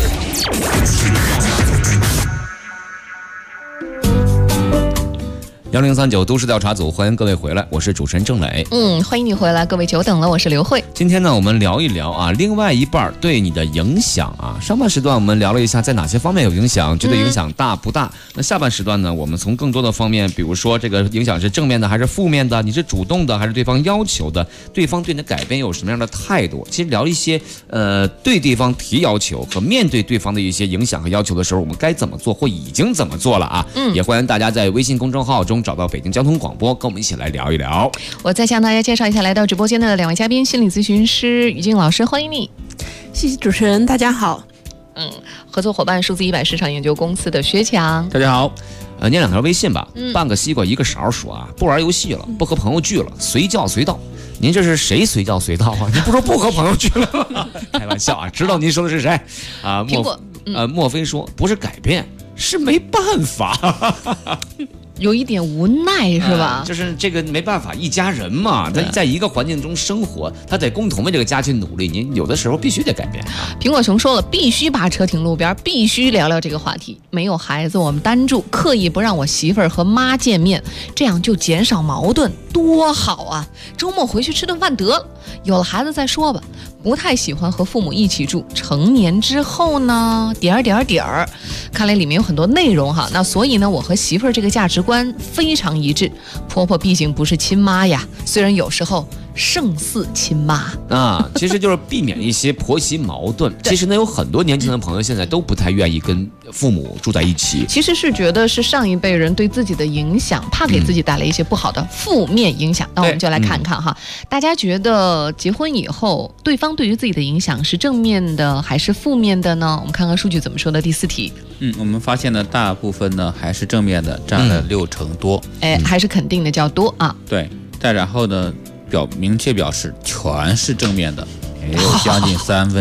S8: 1039都市调查组，欢迎各位回来，我是主持人郑磊。
S2: 欢迎你回来，各位久等了，我是刘慧。
S8: 今天呢，我们聊一聊啊，另外一半对你的影响啊。上半时段我们聊了一下在哪些方面有影响，觉得影响大不大？那下半时段呢，我们从更多的方面，比如说这个影响是正面的还是负面的？你是主动的还是对方要求的？对方对你的改变有什么样的态度？其实聊一些对对方提要求和面对对方的一些影响和要求的时候，我们该怎么做或已经怎么做了啊？也欢迎大家在微信公众号中找到北京交通广播，跟我们一起来聊一聊。
S2: 我再向大家介绍一下来到直播间的2位嘉宾，心理咨询师于静老师，欢迎你。
S10: 谢谢主持人，大家好。
S2: 合作伙伴数字100市场研究公司的薛强，
S14: 大家好。
S8: 念2条微信吧。半个西瓜一个勺说啊，不玩游戏了，不和朋友聚了，随叫随到。您这是谁随叫随到啊？您不说不和朋友聚了？开玩笑啊，知道您说的是谁啊？莫非说不是改变，是没办法。
S2: 有一点无奈是吧？
S8: 就是这个没办法，一家人嘛，在一个环境中生活，他得共同为这个家去努力。您有的时候必须得改变啊。
S2: 苹果熊说了，必须把车停路边，必须聊聊这个话题。没有孩子，我们单住，刻意不让我媳妇儿和妈见面，这样就减少矛盾，多好啊！周末回去吃顿饭得了，有了孩子再说吧。不太喜欢和父母一起住，成年之后呢，看来里面有很多内容哈。那所以呢，我和媳妇儿这个价值观非常一致。婆婆毕竟不是亲妈呀，虽然有时候胜似亲妈
S8: 啊，其实就是避免一些婆媳矛盾。其实呢，有很多年轻的朋友现在都不太愿意跟父母住在一起。
S2: 其实是觉得是上一辈人对自己的影响，怕给自己带来一些不好的负面影响。那我们就来看看哈，大家觉得结婚以后，对方对于自己的影响是正面的还是负面的呢？我们看看数据怎么说的。第4题，
S14: 我们发现呢，大部分呢还是正面的，占了60%多。
S2: 还是肯定的较多啊。
S14: 对，再然后呢，明确表示全是正面的，也有将近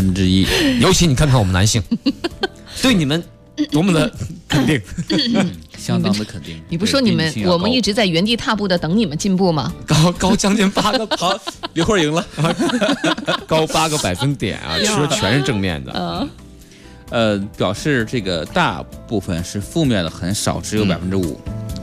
S14: 1/3。
S8: 尤其你看看我们男性，对你们多么的肯定，
S14: 相当的肯定。
S2: 你不说我们一直在原地踏步的等你们进步吗？
S8: 高将近8个，
S14: 好，刘慧赢了，
S8: 高8个百分点啊！说全是正面的。
S14: 表示这个大部分是负面的很少，只有5%。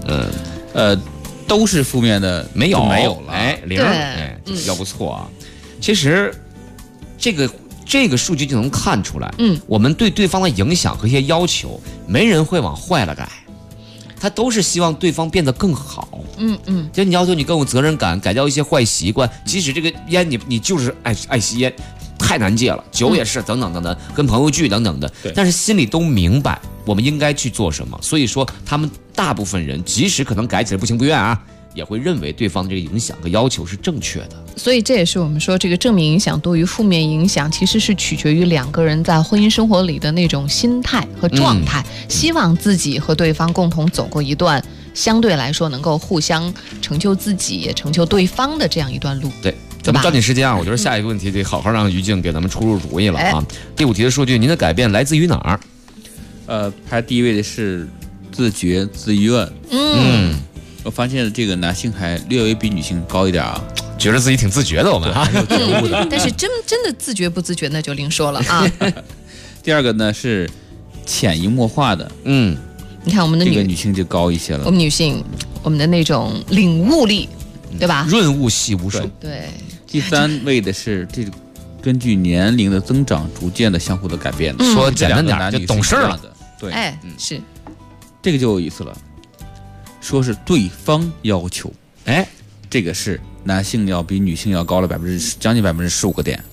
S14: 都是负面的没有了
S8: ，0，要不错啊。其实这个数据就能看出来，我们对对方的影响和一些要求，没人会往坏了改，他都是希望对方变得更好。就你要求你更有责任感，改掉一些坏习惯，即使这个烟你就是爱吸烟，太难戒了，酒也是等等等等，跟朋友聚等等的，但是心里都明白我们应该去做什么。所以说他们大部分人即使可能改起来不情不愿啊，也会认为对方的这个影响和要求是正确的。
S2: 所以这也是我们说这个正面影响多于负面影响，其实是取决于2个人在婚姻生活里的那种心态和状态，希望自己和对方共同走过一段相对来说能够互相成就自己也成就对方的这样一段路。
S8: 对，咱们抓紧时间啊！我觉得下一个问题得好好让于静给咱们出主意了啊。第5题的数据，您的改变来自于哪儿？
S14: 排第1位的是自觉自愿。我发现这个男性还略微比女性高一点啊，
S8: 觉得自己挺自觉的，我们啊，
S14: 有觉悟的。
S2: 但是真的自觉不自觉那就另说了啊。
S14: 第2个呢是潜移默化的，
S2: 你看我们的
S14: 这个女性就高一些了。
S2: 我们女性，我们的那种领悟力，对吧？
S8: 润物细无声。
S2: 对。
S14: 第3位的是这个根据年龄的增长，逐渐的相互的改变。
S8: 说简单点就懂事了。
S14: 对，
S2: 是。
S14: 这个就有意思了。说是对方要求，这个是男性要比女性要高了将近15个点。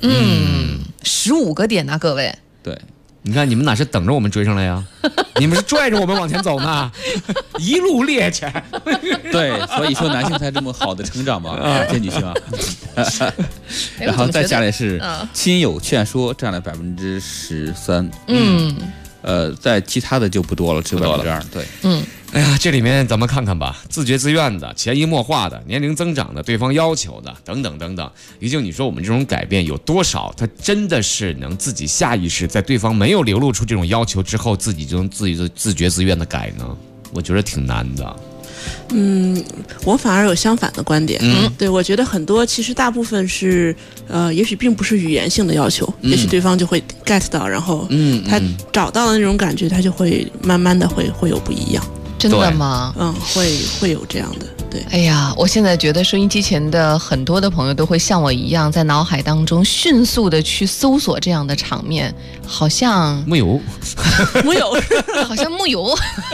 S2: 15个点啊，各位。
S14: 对，
S8: 你看你们哪是等着我们追上来呀？你们是拽着我们往前走呢，一路趔趄。
S14: 对，所以说男性才这么好的成长嘛，感谢女性啊。然后再下来是亲友劝说，占了13%。在其他的就不多了，只有2%。对，
S8: 哎呀，这里面咱们看看吧，自觉自愿的、潜移默化的、年龄增长的、对方要求的等等等等。于静，你说我们这种改变有多少？他真的是能自己下意识，在对方没有流露出这种要求之后，自己就能自觉自愿的改呢？我觉得挺难的。
S10: 我反而有相反的观点。对，我觉得很多其实大部分是也许并不是语言性的要求，也许对方就会 get 到，然后他找到的那种感觉，他就会慢慢的会有不一样。
S2: 真的吗？
S10: 会有这样的。对，
S2: 哎呀，我现在觉得收音机前的很多的朋友都会像我一样，在脑海当中迅速的去搜索这样的场面，好像
S8: 木有，
S2: 好像木有。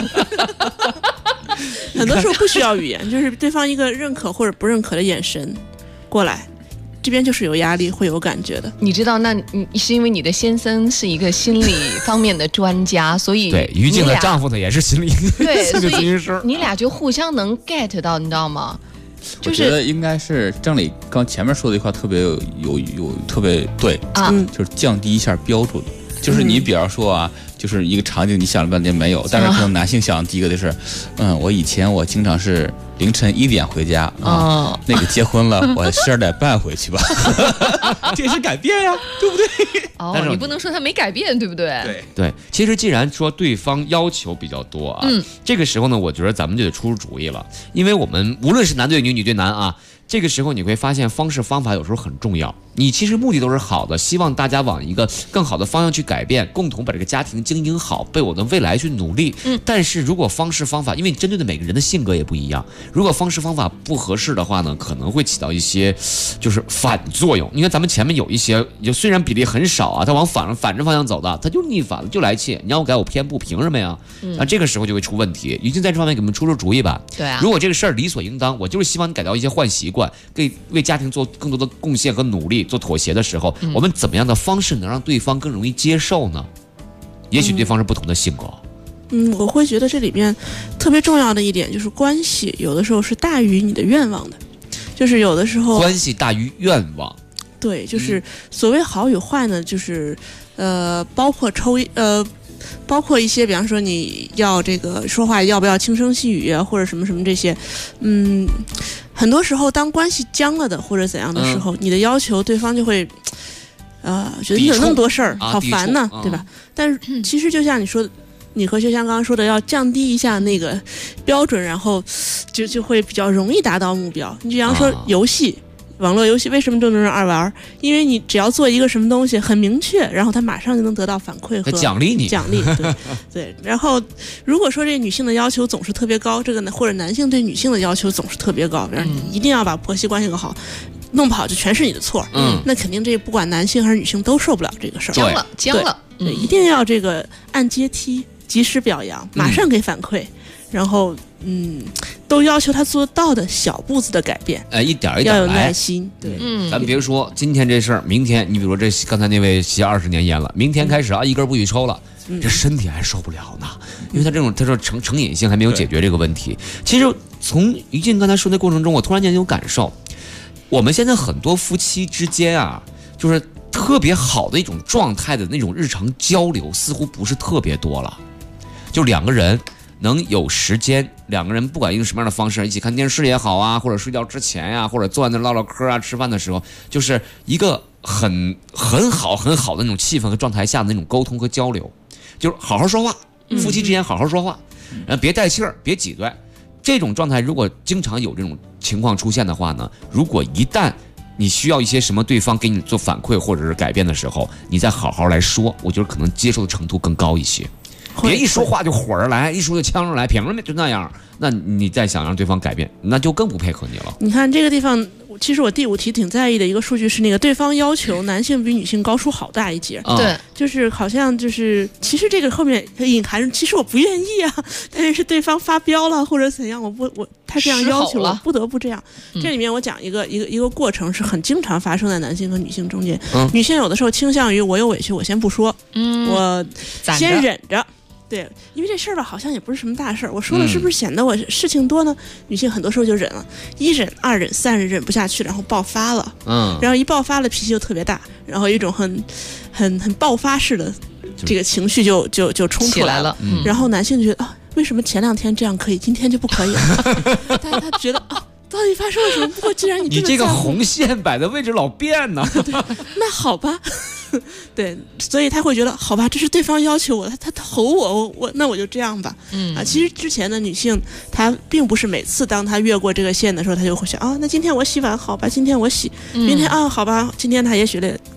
S10: 很多时候不需要语言，就是对方一个认可或者不认可的眼神过来，这边就是有压力，会有感觉的。
S2: 你知道，那你是因为你的先生是一个心理方面的专家，所以
S8: 对于静的丈夫呢也是心理咨询师，
S2: 你俩就互相能 get 到，你知道吗？
S14: 我觉得应该是郑理刚前面说的一句话特别有特别对啊，就是降低一下标准。就是你比方说啊，就是一个场景你想了半天没有，但是可能男性想第一个就是，我以前我经常是凌晨1点回家啊，那个结婚了我12点半回去吧，这是改变呀，对不对？
S2: 哦，你不能说他没改变，对不对？
S8: 对，其实既然说对方要求比较多啊，这个时候呢，我觉得咱们就得出主意了，因为我们无论是男对女，女对男啊。这个时候你会发现方式方法有时候很重要，你其实目的都是好的，希望大家往一个更好的方向去改变，共同把这个家庭经营好，为我的未来去努力。但是如果方式方法，因为你针对的每个人的性格也不一样，如果方式方法不合适的话呢，可能会起到一些就是反作用。你看咱们前面有一些虽然比例很少啊，他往反着方向走的，他就逆反了，就来气，你让我改我偏不，凭什么呀？那这个时候就会出问题。于静在这方面给我们出主意吧。
S2: 对啊，
S8: 如果这个事儿理所应当，我就是希望你改掉一些坏习惯，为家庭做更多的贡献和努力，做妥协的时候，我们怎么样的方式能让对方更容易接受呢？也许对方是不同的性格。
S10: 我会觉得这里面特别重要的一点就是关系，有的时候是大于你的愿望的，就是有的时候
S8: 关系大于愿望。
S10: 对，就是所谓好与坏呢，就是包括一些，比方说你要这个说话要不要轻声细语啊，或者什么什么这些，很多时候当关系僵了的或者怎样的时候，你的要求对方就会，觉得你有那么多事儿，好烦呢，对吧？但是其实就像你说的，你和学香刚刚说的，要降低一下那个标准，然后就会比较容易达到目标。你比方说游戏。网络游戏为什么这么多人爱玩？因为你只要做一个什么东西很明确，然后他马上就能得到反馈和
S8: 奖励你。
S10: 对。然后如果说这女性的要求总是特别高，这个或者男性对女性的要求总是特别高，你一定要把婆媳关系搞好，弄不好就全是你的错。那肯定这不管男性还是女性都受不了这个事儿。
S2: 僵了。
S10: 对，一定要这个按阶梯及时表扬，马上给反馈，然后都要求他做到的小步子的改变，
S8: 一点一点来，
S10: 要有耐心。对，
S8: 咱别说今天这事儿，明天你比如说这刚才那位吸20年烟了，明天开始啊一根不许抽了，这身体还受不了呢，因为他说成瘾性还没有解决这个问题。其实从于静刚才说的过程中，我突然间有感受，我们现在很多夫妻之间啊，就是特别好的一种状态的那种日常交流，似乎不是特别多了，就两个人。能有时间，两个人不管用什么样的方式，一起看电视也好啊，或者睡觉之前呀，或者坐在那唠唠嗑啊，吃饭的时候，就是一个很好的那种气氛和状态下的那种沟通和交流，就是好好说话，夫妻之间好好说话，别带气儿，别挤兑。这种状态如果经常有这种情况出现的话呢，如果一旦你需要一些什么对方给你做反馈或者是改变的时候，你再好好来说，我觉得可能接受的程度更高一些。别一说话就火着来，一说就呛着来，凭什么就那样？那你再想让对方改变，那就更不配合你了。
S10: 你看这个地方，其实我第5题挺在意的一个数据是那个对方要求男性比女性高出好大一截。
S2: 对，
S10: 就是好像就是其实这个后面隐含着，其实我不愿意啊，但是对方发飙了或者怎样，他这样要求我不得不这样。这里面我讲一个过程是很经常发生在男性和女性中间。女性有的时候倾向于我有委屈我先不说，我先忍着。对，因为这事儿吧，好像也不是什么大事儿，我说了是不是显得我事情多呢？女性很多时候就忍了，1忍、2忍、3忍，忍不下去，然后爆发了。然后一爆发了，脾气就特别大，然后一种很爆发式的这个情绪就冲出来了。然后男性就觉得为什么前2天这样可以，今天就不可以了？他觉得到底发生了什么？不过既然你
S8: 这个红线摆的位置老变呢，
S10: 那好吧。对，所以他会觉得好吧，这是对方要求我，他吼我那我就这样吧。其实之前的女性，她并不是每次当她越过这个线的时候，她就会想那今天我洗碗好吧，今天我洗，明天好吧，今天她也许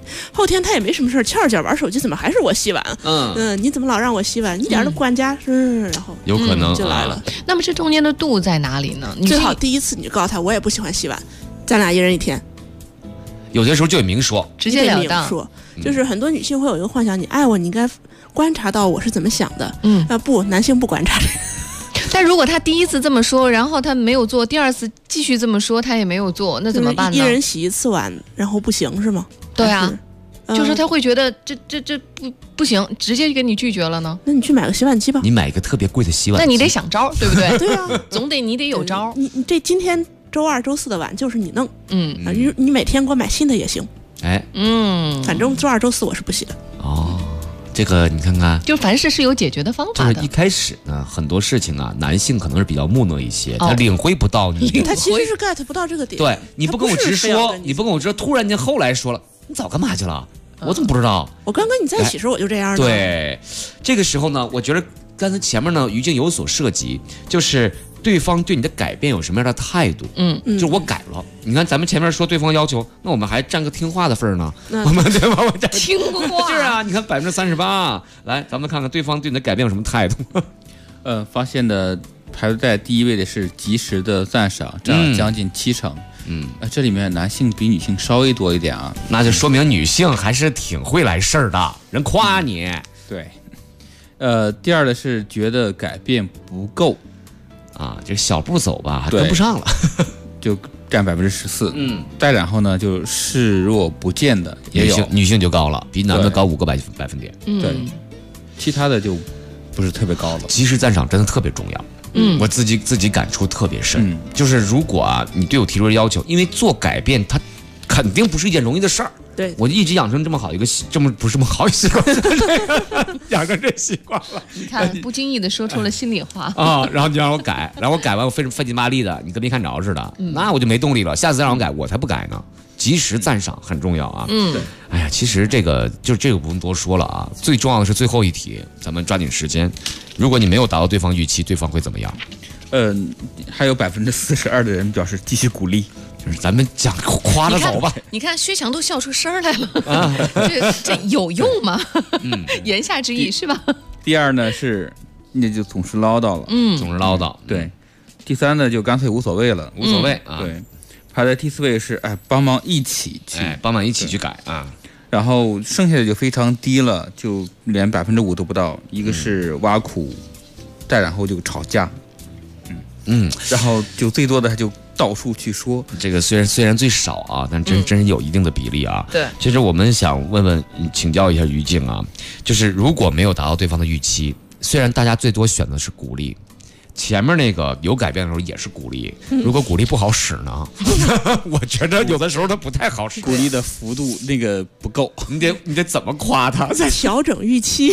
S10: 后天他也没什么事儿，翘着脚玩手机，怎么还是我洗碗？你怎么老让我洗碗？一点都不管家，然后
S8: 有可能
S10: 就来了。
S2: 那么这中间的度在哪里呢？
S10: 最好第一次你就告诉他，我也不喜欢洗碗，咱俩一人一天。
S8: 有些时候就得明说，
S2: 直截了当
S10: 说。就是很多女性会有一个幻想，你爱我，你应该观察到我是怎么想的。不，男性不观察这个。
S2: 但如果他第一次这么说，然后他没有做，第二次继续这么说，他也没有做，那怎么办呢？
S10: 一人洗一次碗，然后不行是吗？
S2: 对啊，就是他会觉得这不行，直接给你拒绝了呢。
S10: 那你去买个洗碗机吧。
S8: 你买一个特别贵的洗碗机，
S2: 那你得想招，对不对？
S10: 对啊，
S2: 你得有招。
S10: 你这今天周二、周四的碗就是你弄，你每天给我买新的也行。反正周二、周四我是不洗的。
S8: 这个你看看，
S2: 就凡事是有解决的方法的。
S8: 就是一开始呢，很多事情啊，男性可能是比较木讷一些，他领会不到你，
S10: 他其实是 get 不到这个点。
S8: 对，你不跟我直说，你不跟我直说，突然间后来说了，你早干嘛去了？我怎么不知道？
S10: 我刚跟你在一起时候我就这样的。
S8: 对，这个时候呢，我觉得刚才前面呢，于静有所涉及，就是对方对你的改变有什么样的态度？就是我改了。你看咱们前面说对方要求，那我们还占个听话的份儿呢。我们对吧？
S2: 听话
S8: 是啊，你看38%，来，咱们看看对方对你的改变有什么态度。
S14: 发现的排在第一位的是及时的赞赏，占了将近70%。这里面男性比女性稍微多一点啊，
S8: 那就说明女性还是挺会来事儿的，人夸你。
S14: 对，第二的是觉得改变不够。
S8: 这小步走吧，还跟不上了，
S14: 就占14%。再然后呢，就视若不见的也有，
S8: 女性就高了，比男的高5个百分点。
S14: 对，其他的就不是特别高了。
S8: 及时赞赏真的特别重要。我自己感触特别深。就是如果你对我提出要求，因为做改变它肯定不是一件容易的事儿。
S10: 对，
S8: 我一直养成这么好一个不是这么好习惯，养成这习惯了。
S2: 你看，不经意的说出了心里话
S8: 然后你让我改，然后我改完我费劲巴力的，你跟没看着似的，那我就没动力了。下次再让我改，我才不改呢。及时赞赏很重要啊。
S14: 对。
S8: 哎呀，其实这个不用多说了啊。最重要的是最后一题，咱们抓紧时间。如果你没有达到对方预期，对方会怎么样？
S14: 还有42%的人表示继续鼓励。
S8: 就是咱们讲夸着走吧。
S2: 你看薛强都笑出声来了，这有用吗？言下之意是吧？
S14: 第二呢是，那就总是唠叨了，
S8: 总是唠叨。
S14: 对，第三呢就干脆无所谓了，
S8: 无所谓啊。
S14: 对，排在第4位是帮忙一起去
S8: 改啊。
S14: 然后剩下的就非常低了，就连5%都不到。一个是挖苦，再然后就吵架，然后就最多的他就到处去说。
S8: 这个虽然最少啊，但真是有一定的比例啊。
S2: 对，
S8: 其实我们想请教一下于静啊，就是如果没有达到对方的预期，虽然大家最多选的是鼓励。前面那个有改变的时候也是鼓励，如果鼓励不好使呢，我觉得有的时候它不太好使。
S14: 鼓励的幅度那个不够，
S8: 你得怎么夸他？
S10: 调整预期，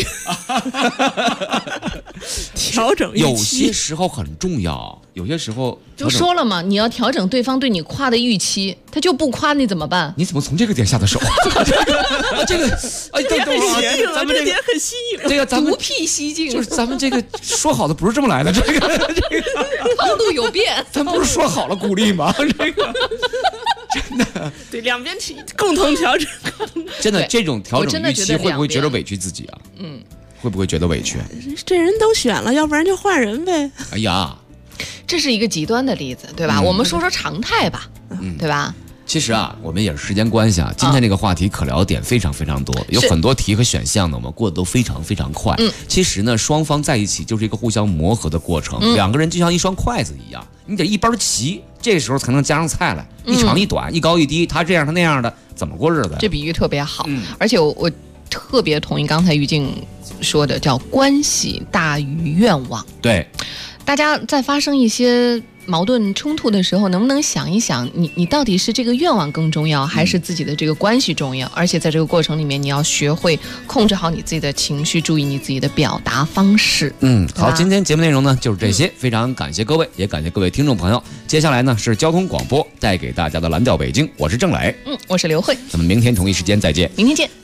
S10: 调整预期。
S8: 有些时候很重要，有些时候
S2: 就说了嘛，你要调整对方对你夸的预期，他就不夸你怎么办？
S8: 你怎么从这个点下的手？这个
S10: 咱们这点很新颖，
S8: 这个咱们
S2: 独辟蹊径，
S8: 就是咱们这个说好的不是这么来的，这个。
S2: 高度有变，
S8: 咱不是说好了鼓励吗？这个真的
S10: 对两边共同调整。
S8: 真的这种调整预期会不会觉得委屈自己啊？会不会觉得委屈？
S10: 这人都选了，要不然就换人呗。
S8: 哎呀，
S2: 这是一个极端的例子，对吧？我们说说常态吧，对吧？
S8: 其实啊，我们也是时间关系啊，今天这个话题可聊的点非常非常多，有很多题和选项呢，我们过得都非常非常快。其实呢，双方在一起就是一个互相磨合的过程，两个人就像一双筷子一样，你得一般齐，这时候才能加上菜来，一长一短，一高一低，他这样他那样的，怎么过日子？
S2: 这比喻特别好，而且我特别同意刚才于静说的，叫关系大于愿望。
S8: 对，
S2: 大家在发生一些矛盾冲突的时候，能不能想一想，你到底是这个愿望更重要，还是自己的这个关系重要？而且在这个过程里面，你要学会控制好你自己的情绪，注意你自己的表达方式。
S8: 好，今天节目内容呢就是这些，非常感谢各位，也感谢各位听众朋友。接下来呢是交通广播带给大家的蓝调北京，我是郑磊，
S2: 我是刘慧，
S8: 咱们明天同一时间再见，
S2: 明天见。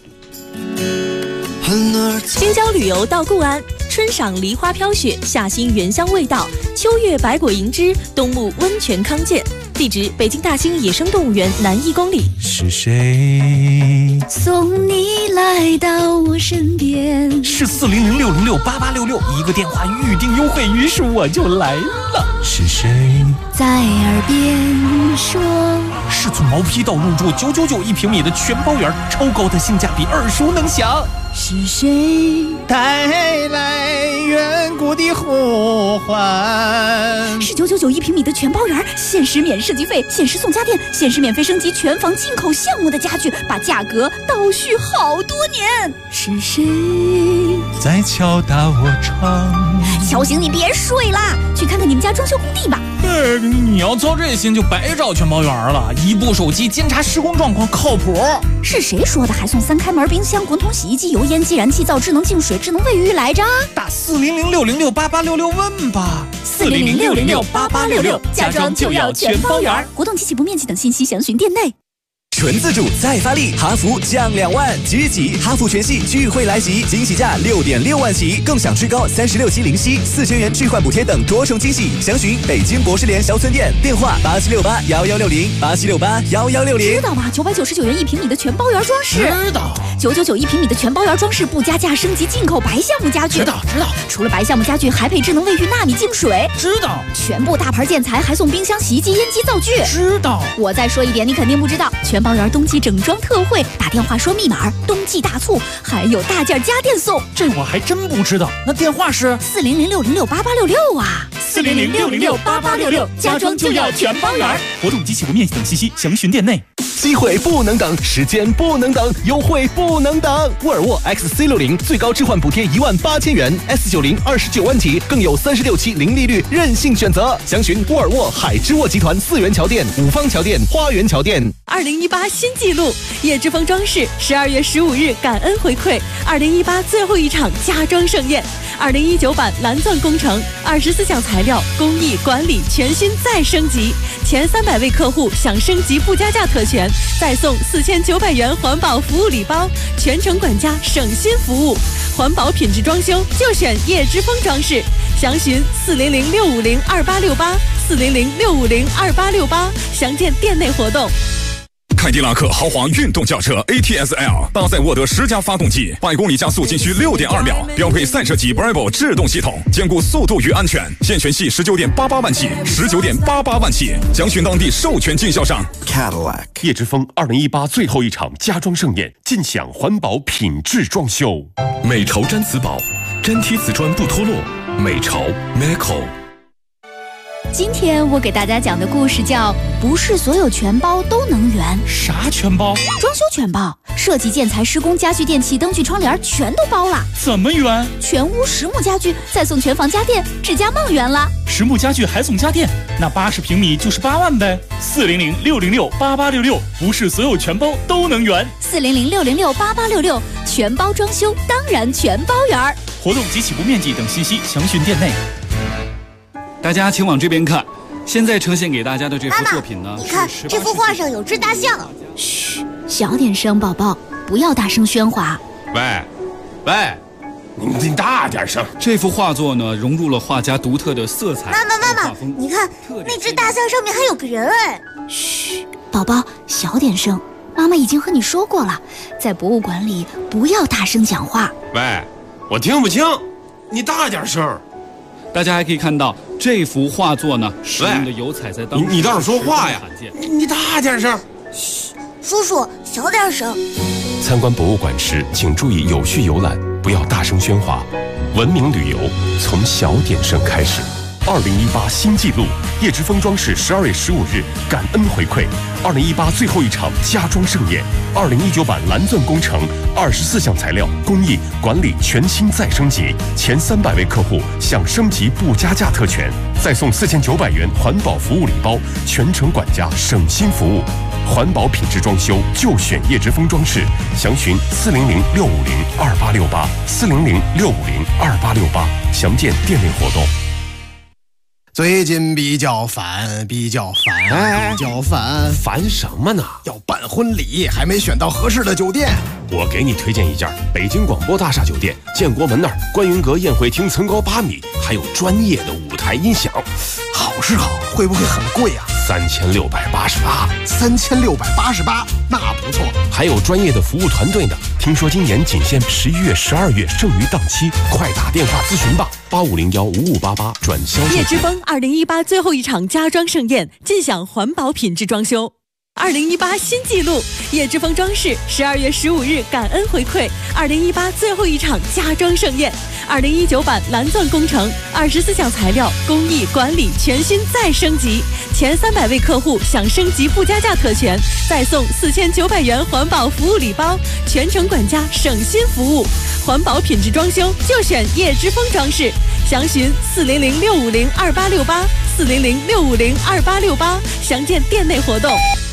S5: 京郊旅游到固安，春赏梨花飘雪，夏兴原香味道，秋月百果迎枝，冬沐温泉康健。 地址北京大兴野生动物园南1公里。
S16: 是谁
S13: 送你来到我身边？
S16: 是400-606-8866，一个电话预定优惠，于是我就来了。是谁
S13: 在耳边说？
S16: 是从毛坯到入住999一平米的全包园，超高的性价比，耳熟能详。
S13: 是谁
S16: 带来远古的呼唤？
S13: 是999一平米的全包园，限时免设计费，限时送家电，限时免费升级全房进口项目的家具，把价格倒续好多年。是谁
S16: 在敲打我窗？
S13: 乔醒，你别睡啦，去看看你们家装修工地吧。
S16: 你要操这心就白找全包园了，一部手机监察施工状况靠谱。
S13: 是谁说的还送3开门冰箱、滚筒、洗衣机、油烟机、燃气灶、智能净水、智能卫浴来着？
S16: 打400-606-8866问吧。
S13: 400-606-8866，家装就要全包园。活动及起步面积等信息详询店内。
S17: 纯自主再发力，哈弗降2万，即日起哈弗全系聚会来袭，惊喜价6.6万起，更享最高36期零息，4000元置换补贴等多重惊喜。详询北京博士联销村店，电话8768-1160，8768-1160。
S13: 知道吗？999元一平米的全包园装饰。
S16: 知道。
S13: 999一平米的全包园装饰不加价升级进口白橡木家具。
S16: 知道。
S13: 除了白橡木家具，还配智能卫浴纳米净水。
S16: 知道。
S13: 全部大牌建材还送冰箱、洗衣机、烟机、灶具。
S16: 知道。
S13: 我再说一点，你肯定不知道，全包园冬季整装特惠，打电话说密码，冬季大促，还有大件家电送。
S16: 这我还真不知道。那电话是
S13: 400-606-8866啊。
S17: 400-606-8866，
S13: 家装就要全包园。
S12: 活动及起步面积等信息详询店内。
S16: 机会不能等，时间不能等，优惠不能等。沃尔沃 XC60最高置换补贴18000元，S90 29万起，更有36期零利率任性选择。详询沃尔沃海之沃集团4元桥店、五方桥店、花园桥店。
S5: 2018新纪录，叶之峰装饰12月15日感恩回馈2018最后一场家装盛宴。2019版蓝钻工程24项材料工艺管理全新再升级，前300位客户享升级不加价特权，再送4900元环保服务礼包，全程管家省心服务，环保品质装修就选叶之峰装饰。详询400-650-2868，400-650-2868，详见店内活动。
S28: 凯迪拉克豪华运动轿车 ATS-L 搭载沃德10加发动机，100公里加速仅需6.2秒，标配赛车级 Bravo 制动系统，兼顾速度与安全。现全系19.88万起，19.88万起，详询当地授权经销商。
S3: Cadillac 叶之峰2018最后一场家装盛宴，尽享环保品质装修。
S7: 美潮毡瓷宝，粘贴瓷砖不脱落。美潮 Meco。
S13: 今天我给大家讲的故事叫不是所有全包都能圆。
S16: 啥全包？
S13: 装修全包，设计、建材、施工、家具、电器、灯具、窗帘全都包了。
S16: 怎么圆？
S13: 全屋实木家具，再送全房家电，指甲梦圆了。
S12: 实木家具还送家电，那80平米就是8万呗。400-606-8866，不是所有全包都能圆。
S13: 400-606-8866，全包装修当然全包圆。
S12: 活动及起步面积等信息详询店内。
S18: 大家请往这边看，现在呈现给大家的这幅作品呢，
S19: 你看这幅画上有只大象。
S13: 嘘，小点声，宝宝，不要大声喧哗。
S1: 喂，你大点声。
S18: 这幅画作呢，融入了画家独特的色彩。
S19: 妈妈，你看那只大象上面还有个人哎。
S13: 嘘，宝宝，小点声。妈妈已经和你说过了，在博物馆里不要大声讲话。
S1: 喂，我听不清，你大点声。
S18: 大家还可以看到这幅画作呢，使用的油彩在当时
S1: 你倒是说话呀！你大点声。
S19: 嘘，叔叔小点声。
S3: 参观博物馆时，请注意有序游览，不要大声喧哗。文明旅游从小点声开始。2018新纪录，叶之峰装饰12月15日感恩回馈2018最后一场家装盛宴。2019版蓝钻工程24项材料工艺管理全新再升级，前300位客户享升级不加价特权，再送4900元环保服务礼包，全程管家省心服务。环保品质装修就选叶之峰装饰，详询400-650-2868 400-650-2868，详见店内活动。
S20: 最近比较烦，
S3: 烦什么呢？
S20: 要办婚礼，还没选到合适的酒店。
S3: 我给你推荐一家北京广播大厦酒店，建国门那儿观云阁宴会厅层高8米，还有专业的舞台音响。
S20: 好是好，会不会很贵啊？ 3688，那不错。
S3: 还有专业的服务团队呢。听说今年仅限11月、12月剩余档期，快打电话咨询吧，85015588转销售。
S5: 叶之峰2018最后一场家装盛宴，尽享环保品质装修。2018新纪录，叶之峰装饰12月15日感恩回馈2018最后一场家装盛宴，2019版蓝钻工程，24项材料工艺管理全新再升级，前300位客户享升级附加价特权，再送4900元环保服务礼包，全程管家省心服务，环保品质装修就选叶之峰装饰，详询400-650-2868，400-650-2868，详见店内活动。